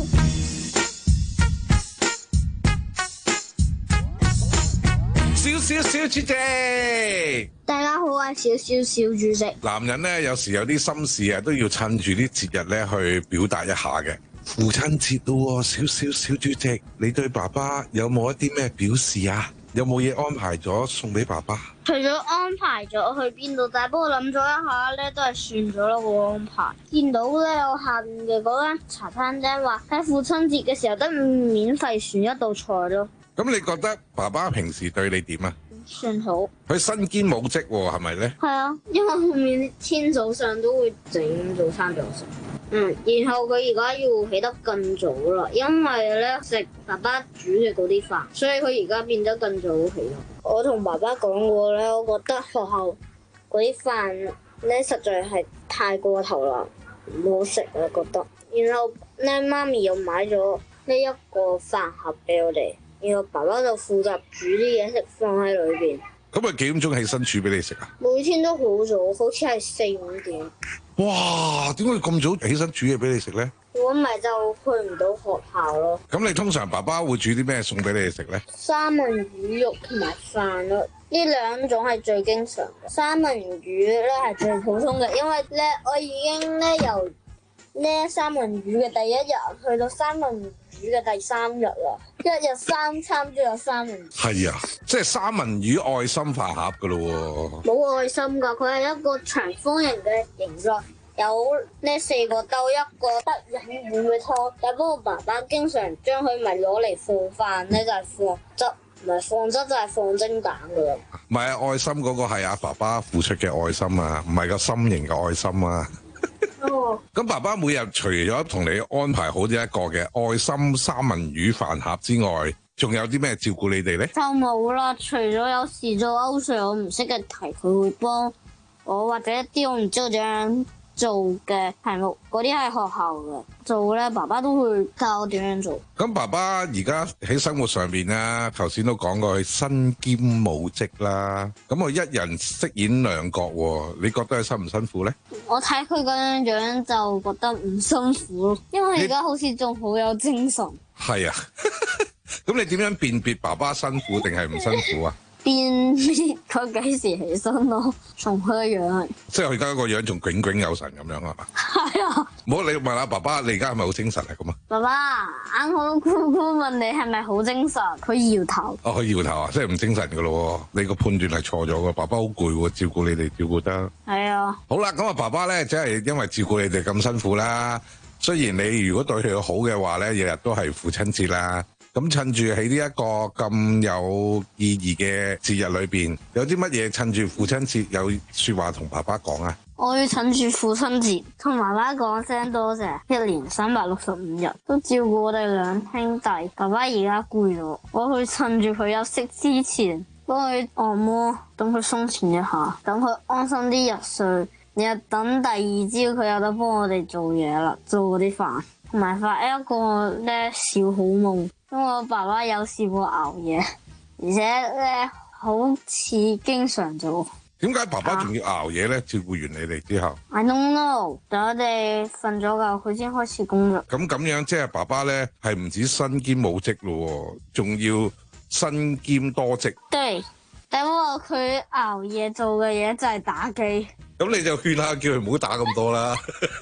小小小主席，
大家好，我係小小小主席。
男人咧有時有啲心事啊，都要趁住啲節日咧去表達一下嘅。父親節咯，小小小主席，你對爸爸有冇一啲咩表示啊？有冇嘢安排咗送俾爸爸？
除咗安排咗去邊度，但係不過諗咗一下咧，都係算咗啦個安排。見到咧我下面嘅嗰間茶餐廳話喺父親節嘅時候得免費選一道菜咯。
咁你覺得爸爸平時對你點啊？
算好。
佢身兼母職喎，係咪咧？
係啊，因為佢每天早上都會整早餐俾我食。嗯，然後佢而家要起得更早啦，因為咧食爸爸煮嘅嗰啲飯，所以佢而家變得更早起咯。我同爸爸講過咧，我覺得學校嗰啲飯咧實在係太過頭啦，唔好食啊覺得。然後咧媽咪又買咗呢一個飯盒俾我哋，然後爸爸就負責煮啲嘢食放喺裏邊。
咁啊幾點鐘起身煮俾你食啊？
每天都好早，好似係四五點。
哇！點解咁早起身煮嘢俾你食咧？
如果唔係就去唔到學校咯。
咁你通常爸爸會煮啲咩送俾你哋食咧？
三文魚肉同埋飯咯，呢兩種係最經常嘅。三文魚咧係最普通嘅，因為咧我已經咧由呢三文魚嘅第一日去到三文魚嘅第三日啦，一日三餐都有三文魚。係
啊，即係三文魚愛心飯盒噶咯喎。
冇愛心㗎，佢係一個長方形嘅形狀，有呢四個兜，一個得飲碗嘅湯。但不過爸爸經常將佢咪攞嚟放飯咧，就係放汁，唔係放汁就係放蒸蛋㗎啦。
唔係啊，愛心嗰個係阿爸爸付出嘅愛心啊，唔係個心形嘅愛心啊。哦，咁爸爸每日除咗同你安排好呢一個嘅愛心三文魚飯盒之外，仲有啲咩照顧你哋咧？
就冇啦，除咗有時做歐 Sir 我唔識嘅題，佢會幫我，或者一啲我唔知道點樣做嘅題目，嗰啲係學校嘅做咧，爸爸都會教我點樣做。
咁爸爸而家喺生活上邊咧，頭先都講過佢身兼母職啦，咁我一人飾演兩角，你覺得佢辛唔辛苦咧？
我睇佢咁樣樣就覺得唔辛苦咯，因為而家好似仲好有精神。
係啊，咁你點樣辨別爸爸辛苦定係唔辛苦啊？
辨別佢幾時起身咯，從佢個樣。
即係佢而家個樣仲炯炯有神咁樣係嘛？係啊。唔好，你問下爸爸，你而家係咪好精神啊？咁啊？
爸爸，啱好姑姑問你係咪好精神，佢搖頭。
哦，佢搖頭啊，即係唔精神噶咯？你個判斷係錯咗噶，爸爸好攰喎，照顧你哋照顧得。係啊。好啦，咁啊，爸爸咧，即係因為照顧你哋咁辛苦啦。雖然你如果對佢好嘅話咧，日日都係父親節啦。咁趁住喺呢一個咁有意義嘅節日裏邊，有啲乜嘢趁住父親節有說話同爸爸講啊？
我要趁住父親節同媽媽講聲多謝，一年三百六十五日都照顧我哋兩兄弟。爸爸而家攰咗，我去趁住佢休息之前幫佢按摩，等佢鬆弛一下，等佢安心啲入睡。然後等第二朝佢有得幫我哋做嘢啦，做嗰啲飯，同埋發一個咧小好夢。因為我爸爸有試過熬夜，而且咧好似經常做。
點解爸爸仲要熬夜咧？照顧完你哋之後
I don't know， 等我哋瞓咗覺，佢先開始工作。
咁咁樣即係爸爸咧係唔止身兼母職咯，仲要身兼多職。
對， 但不過佢熬夜做嘅嘢就係打機。
咁你就勸下叫佢唔好打咁多啦。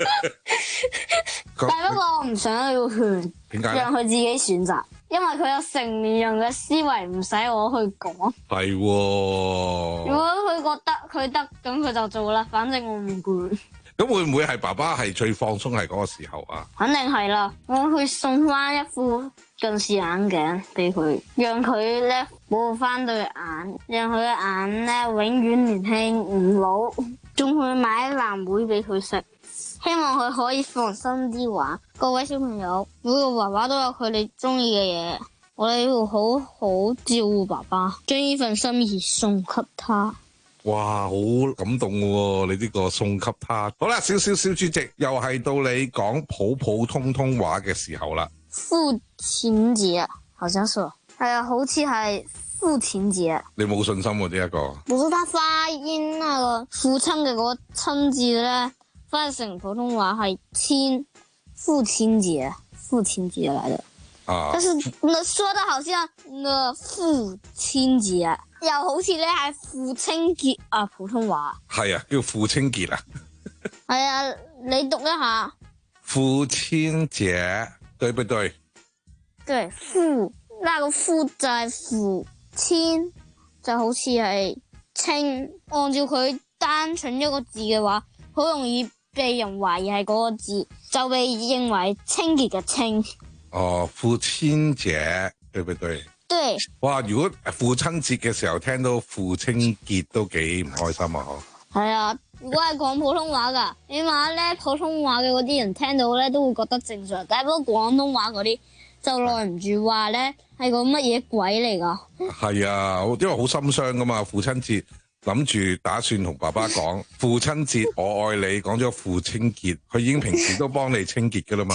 但不過我唔想要勸，
點解？
讓佢自己選擇，因為佢有成年人嘅思維，唔使我去講。
係喎。
如果佢覺得佢得，咁佢就做啦，反正我唔管。
咁會唔會係爸爸係最放鬆係嗰個時候啊？
肯定係啦，我會送翻一副近視眼鏡俾佢，讓佢咧保護翻對眼，讓佢嘅眼咧永遠年輕唔老，仲會買藍莓俾佢食，希望佢可以放心啲玩。各位小朋友，每個爸爸都有佢哋中意嘅嘢，我哋要好好照顧爸爸，將呢份心意送給他。
哇，好感動喎！你呢個送給他。好啦，小小小主席，又係到你講普普通通話嘅時候啦。
父親節，好像是，係啊，好似係父親節。
你冇信心喎呢一個。
不是，他發音那個父親嘅嗰個親字咧，翻譯成普通話係親，父親節，父親節來的。啊。但是那說得好像那父親節。又好似咧係父親節啊，普通話
係啊，叫父親節啊。
係啊，你讀一下。
父親節，對不對？
對，父，那個父就係父，親就好似係清。按照佢單純一個字嘅話，好容易被人懷疑係嗰個字，就被認為清潔嘅清。
哦，父親節，對不對？
對，
哇！如果父親節嘅時候聽到父親節都幾唔開心啊！嗬。係
啊，如果係講普通話噶，起碼咧普通話嘅嗰啲人聽到咧都會覺得正常，但係不過廣東話嗰啲就耐唔住話咧係個乜嘢鬼嚟噶？
係啊，因為好心傷噶嘛，父親節諗住打算同爸爸講父親節我愛你，講咗父親節，佢已經平時都幫你清潔噶啦嘛。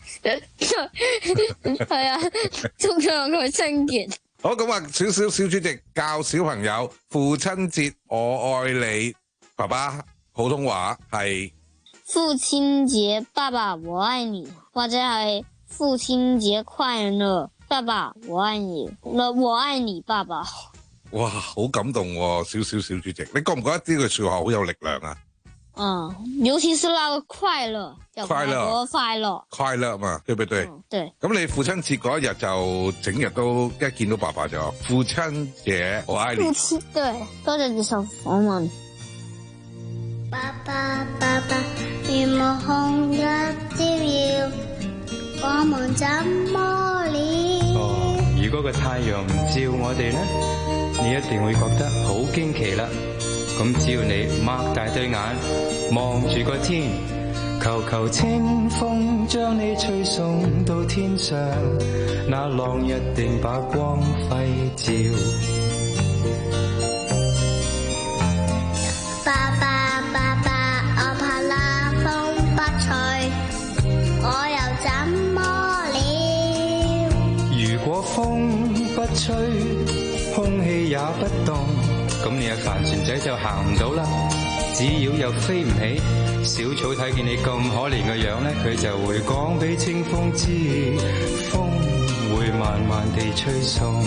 係啊，仲讓佢清潔。
好，咁啊，少少小主席教小朋友父親節我愛你，爸爸普通話係
父親節爸爸我愛你，或者係父親節快樂爸爸我愛你，我愛你爸爸。
哇，好感動喎！少少小主席，你覺唔覺得呢句說話好有力量啊？
嗯，尤其是那個快樂，
快樂，
快樂，
快樂嘛，對不對？
嗯、對。
咁你父親節嗰一日就整日都一見到爸爸就父親節我愛你。
父親對，多謝接受訪問。爸爸爸爸，如無紅日照耀，我們怎麼了？
哦，如果個太陽唔照我哋呢？你一定會覺得好驚奇啦！咁只要你擘大對眼望住個天，求求清風將你吹送到天上，那浪一定把光輝照。
爸爸爸爸，我怕那風不吹，我又怎麼了？
如果風不吹，空氣也不動，咁你嘅帆船仔就行唔到啦。只要又飛唔起，小草睇見你咁可憐嘅樣咧，佢就會講俾清風知，風會慢慢地吹送。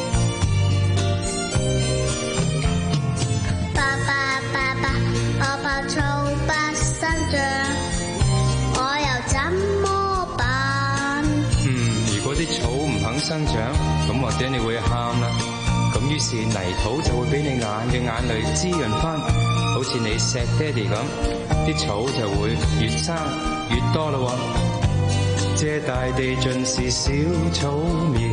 爸爸爸爸，我怕草不生長，我又怎麼辦？
嗯，如果啲草唔肯生長，咁或者你會喊啦。咁於是泥土就會俾你眼嘅眼淚滋潤翻，好似你錫爹哋咁，啲草就會越生越多咯。這大地盡是小草苗。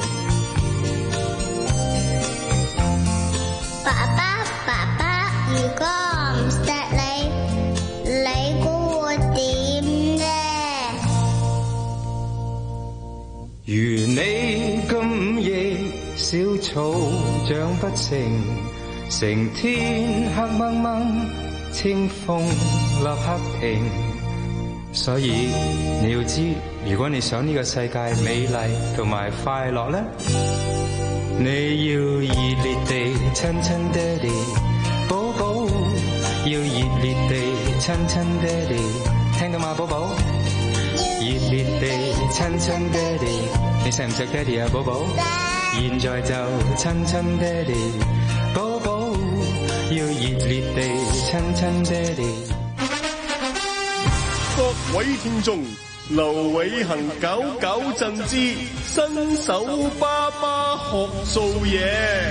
爸爸爸爸，如果我唔錫你，你估會點呢？
如你咁夜，小草長不成，成天黑掹掹，清風立刻停。所以你要知，如果你想呢個世界美麗同埋快樂咧，你要熱烈地親親爹哋，寶寶要熱烈地親親爹哋，聽到嗎，寶寶？熱烈地親親爹哋，你錫唔錫爹哋啊，寶寶？現在就親親爹哋，寶要熱烈地親親爹哋。
各位聽眾，劉偉恒搞搞震之新手爸爸學做嘢。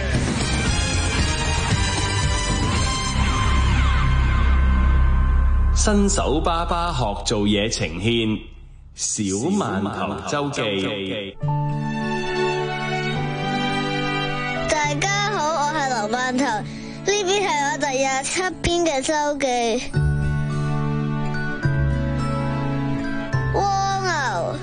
新手爸爸學做嘢呈獻小饅頭周記。
大家好，我係劉饅頭，呢邊係我第廿七篇嘅周記。蝸牛。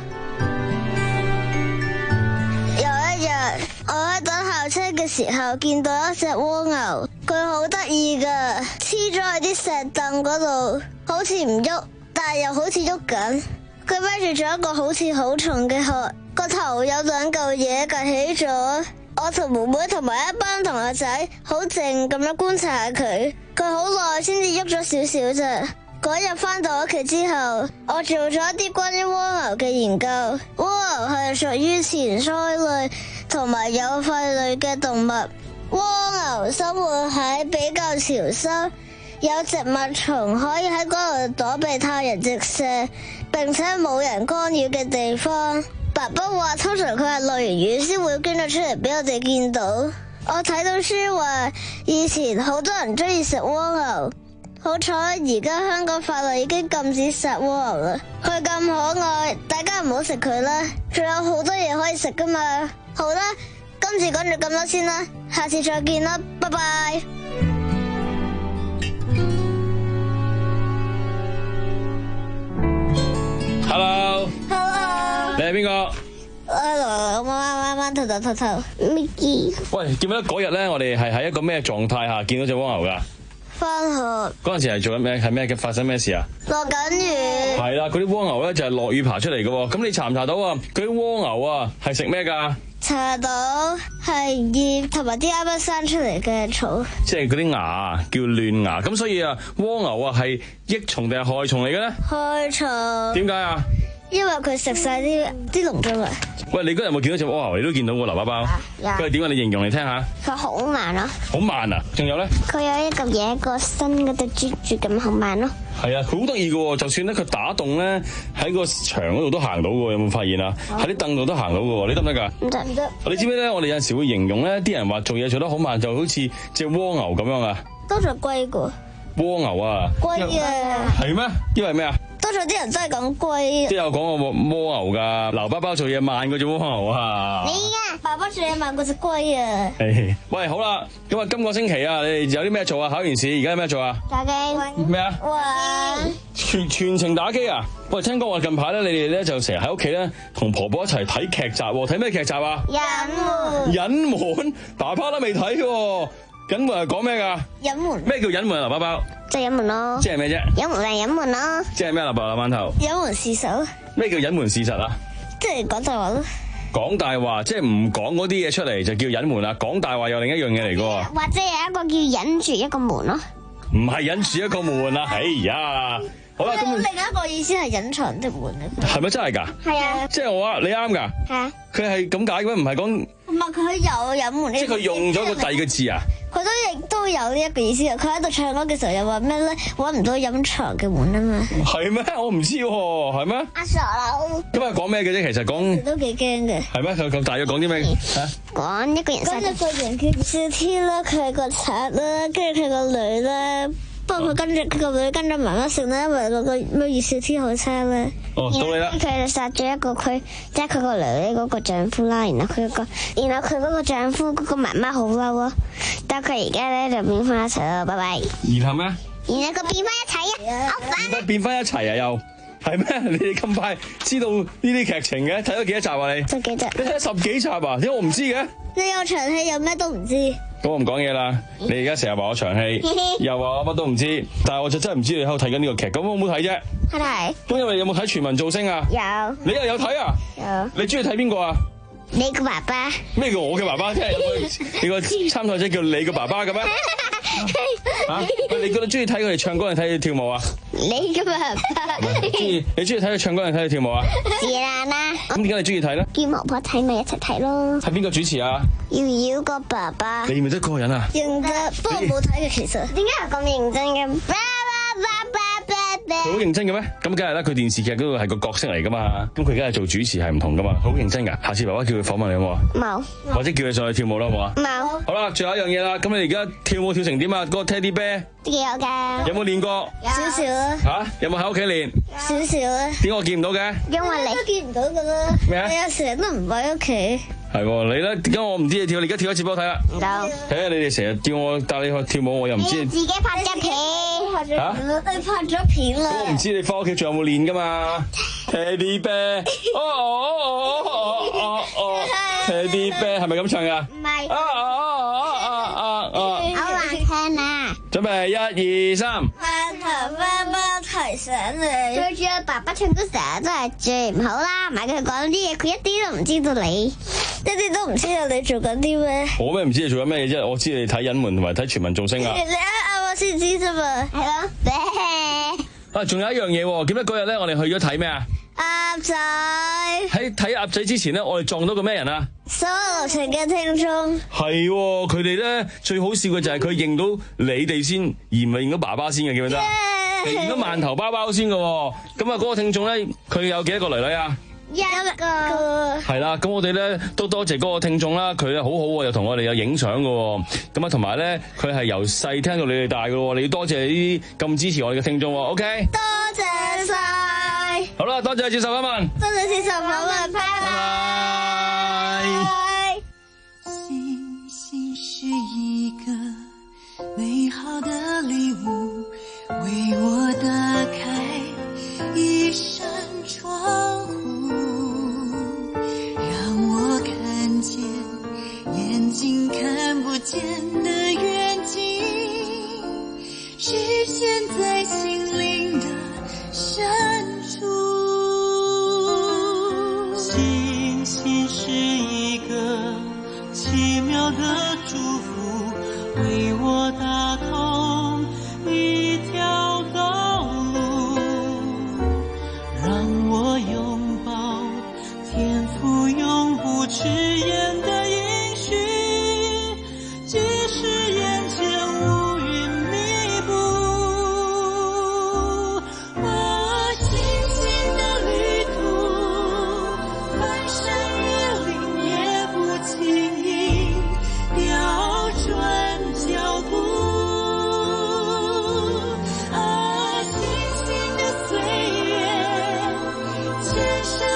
有一日，我喺等校車嘅時候，見到一隻蝸牛，佢好得意噶，黐咗喺啲石凳嗰度，好似唔喐，但係又好似喐緊。佢孭住咗一個好似好重嘅殼，個頭有兩嚿嘢趌起咗。我同妹妹同埋一班同學仔好靜咁樣觀察下佢，佢好耐先至喐咗少少啫。嗰日返到屋企之後，我做咗一啲關於蝸牛嘅研究。蝸牛係屬於前鰓類同埋有肺類嘅動物。蝸牛生活喺比較潮濕、有植物蟲可以喺嗰度躲避太陽直射，並且冇人干擾嘅地方。爸爸話通常佢係落完雨先會捐咗出嚟俾我哋見到。我睇到書話以前好多人中意食蝸牛，好彩而家香港法律已經禁止殺蝸牛啦。佢咁可愛，大家唔好食佢啦，仲有好多嘢可以食噶嘛。好啦，今次講住咁多先啦，下次再見啦，拜拜。
Hello，
Hello，
你係邊個？
我我啱啱頭頭頭頭 Mickey。
喂，記唔記得嗰日咧，我哋係喺一個咩狀態下見到隻蝸牛噶？
返學
嗰陣時係做緊咩？係咩嘅？發生咩事啊？
落緊雨。
係啦，嗰啲蝸牛咧就係落雨爬出嚟嘅。咁你查唔查到啊？嗰啲蝸牛啊係食咩噶？
查到係葉同埋啲啱啱生出嚟嘅草。
即係嗰啲芽叫嫩芽。咁所以啊，蝸牛啊係益蟲定係害蟲嚟嘅咧？
害蟲。
點解啊？
因為佢食晒啲啲農作物。
喂，你嗰日有冇見到隻蝸牛？你都見到喎，劉包包。
有。
佢係點啊？你形容嚟聽下。
佢好慢咯。
好慢啊！仲有咧？
佢有一嚿嘢個身嗰度啜住咁好慢咯。
係啊，佢好得意嘅，就算咧佢打洞咧喺個牆嗰度都行到嘅，有冇發現啊？喺啲凳度都行到嘅，你得唔得噶？
唔得唔得。
你知唔知咧？我哋有陣時會形容咧，啲人話做嘢做得好慢，就好似隻蝸牛咁樣啊。
多數龜嘅。
蝸牛啊。
龜啊。
係咩？因為咩啊？
多數啲人真係講龜。
都有講過蝸牛噶，劉包包做嘢慢過隻蝸牛啊。
你啊，爸爸做嘢慢過隻龜啊。
係。喂，好啦，咁啊，今個星期啊，你哋有啲咩做啊？考完試而家有咩做啊？
打機。
咩啊？
玩。
全全程打機啊！喂，聽講話近排咧，你哋咧就成日喺屋企咧同婆婆一齊睇劇集，睇咩劇集啊？
隱瞞。
隱瞞，爸爸都未睇喎。隱瞞係講咩噶？
隱瞞。
咩叫隱瞞啊？劉包包。
即係隱瞞咯。
即係咩啫？
隱瞞係隱瞞咯。
即係咩？劉伯劉饅頭。
隱瞞事實。
咩叫隱瞞事實啊？
即係講大話咯。
講大話，即係唔講嗰啲嘢出嚟就叫隱瞞啦。講大話又另一樣嘢嚟噶。
或者有一個叫忍住一個門咯。
唔係忍住一個門啊！哎呀，好啦，咁
另一個意思係隱藏的門啊。
係咪真係噶？
係啊。
即係我啊，你啱噶。
係啊。
佢係咁解嘅咩？唔係講。
唔係佢有隱瞞呢？
即係佢用咗個第二個字啊？
佢都亦都有呢一個意思啊！佢喺度唱歌嘅時候又話咩咧？揾唔到隱藏嘅門啊嘛。
係咩？我唔知喎，係咩？
阿傻佬。
咁係講咩嘅啫？其實講
都幾驚嘅。
係咩？佢咁大約講啲咩嚇？
講一個人。講一個人叫小 T 啦，佢係個賊啦，跟住佢個女啦。不過佢跟住佢個女跟咗媽媽食啦，因為嗰個咩二小 T 好差啦。
哦，到你啦。
佢就殺咗一個佢即係佢個女嗰個丈夫啦，然後佢個然後佢嗰個丈夫嗰個媽媽好嬲咯，但係佢而家咧就變翻一齊啦，拜拜。
然後咩？
然後佢變翻一齊啊！好煩。
點解變翻一齊啊？又係咩？你哋咁快知道呢啲劇情嘅？睇咗幾多集啊？你
十幾集。
你睇咗十幾集啊？點解我唔知嘅？
你有長戲有咩都唔知。
咁我唔講嘢啦。你而家成日話我長氣，又話我乜都唔知，但係我就真係唔知你喺度睇緊呢個劇。咁我冇睇啫。
係。
咁因為你有冇睇全民造星啊？
有。
你又有睇啊？
有。
你中意睇邊個啊？
你個爸爸。
咩叫我嘅爸爸？即係有個有個參賽者叫你個爸爸嘅咩？ 啊！你覺得中意睇佢哋唱歌定睇佢哋跳舞啊？
你嘅爸爸。
中意你中意睇佢唱歌定睇佢跳舞啊？
是但啦。
咁點解你中意睇咧？
叫婆婆睇咪一齊睇咯。
係邊個主持啊？
瑤瑤個爸爸。
你認唔認得嗰個人啊？
認得，不過冇睇嘅其實。點解係咁認真嘅？
佢好認真嘅咩？咁梗係啦，佢電視劇嗰個係個角色嚟噶嘛，咁佢而家係做主持係唔同噶嘛，好認真噶。下次爸爸叫佢訪問你好冇啊？
冇。
或者叫佢上去跳舞啦好冇啊？
冇。
好啦，最後一樣嘢啦，咁你而家跳舞跳成點啊？嗰個 Teddy Bear
都有㗎。
有冇練過？
少少啦。
嚇？有冇喺屋企練？
少少啦。
點解我見唔到嘅？
因為你都見唔到㗎啦。
咩啊？
你有時都唔喺屋企。
係喎，你咧點解我唔知你跳？你而家跳一次俾我睇啦。
唔夠。
睇下你哋成日叫我帶你去跳舞，我又唔知。
你自己拍咗片。
嚇？
你拍咗片啦。
我唔知你翻屋企仲有冇練㗎嘛 ？Teddy Bear，哦哦哦哦哦哦 ，Teddy Bear 係咪咁唱㗎？
唔係。
啊啊啊啊啊啊！
好難聽啊！
準備一二三。
翻頭翻翻提醒你。最主要爸爸唱歌成日都係最唔好啦，唔係佢講啲嘢，佢一啲都唔知道你，一啲都唔知道你做緊啲咩。
我咩唔知你做緊咩嘢啫？我知你睇隱瞞同埋睇全民造星啊！
你啱啱我先知啫嘛。係咯。
啊，仲有一樣嘢喎，記得嗰日咧，我哋去咗睇咩啊？
鴨仔。
喺睇鴨仔之前咧，我哋撞到個咩人啊？
所有流程嘅聽眾。
係喎，佢哋咧最好笑嘅就係佢認到你哋先，而唔係認到爸爸先嘅，記唔記得？認到饅頭包包先嘅喎。咁啊，嗰個聽眾咧，佢有幾多個女女啊？
一個。
係啦，咁我哋咧都多謝嗰個聽眾啦，佢咧好好喎，又同我哋有影相嘅。咁啊，同埋咧，佢係由細聽到你哋大嘅，你要多謝呢啲咁支持我哋嘅聽眾。OK。
多謝晒。
好啦，多謝接受訪問。
多謝接受訪問，拜拜。
星星是一個美好的禮物，為我打開一扇窗戶，讓我看見眼睛看不見的遠景，實現在心靈的深處。星星是一個奇妙的祝福，為我打通一條道路，讓我擁抱天父永不遲延的應許，即使眼前烏雲密布，我星星的旅途，翻山越嶺也不輕易調轉腳步，啊，星星的歲月，千山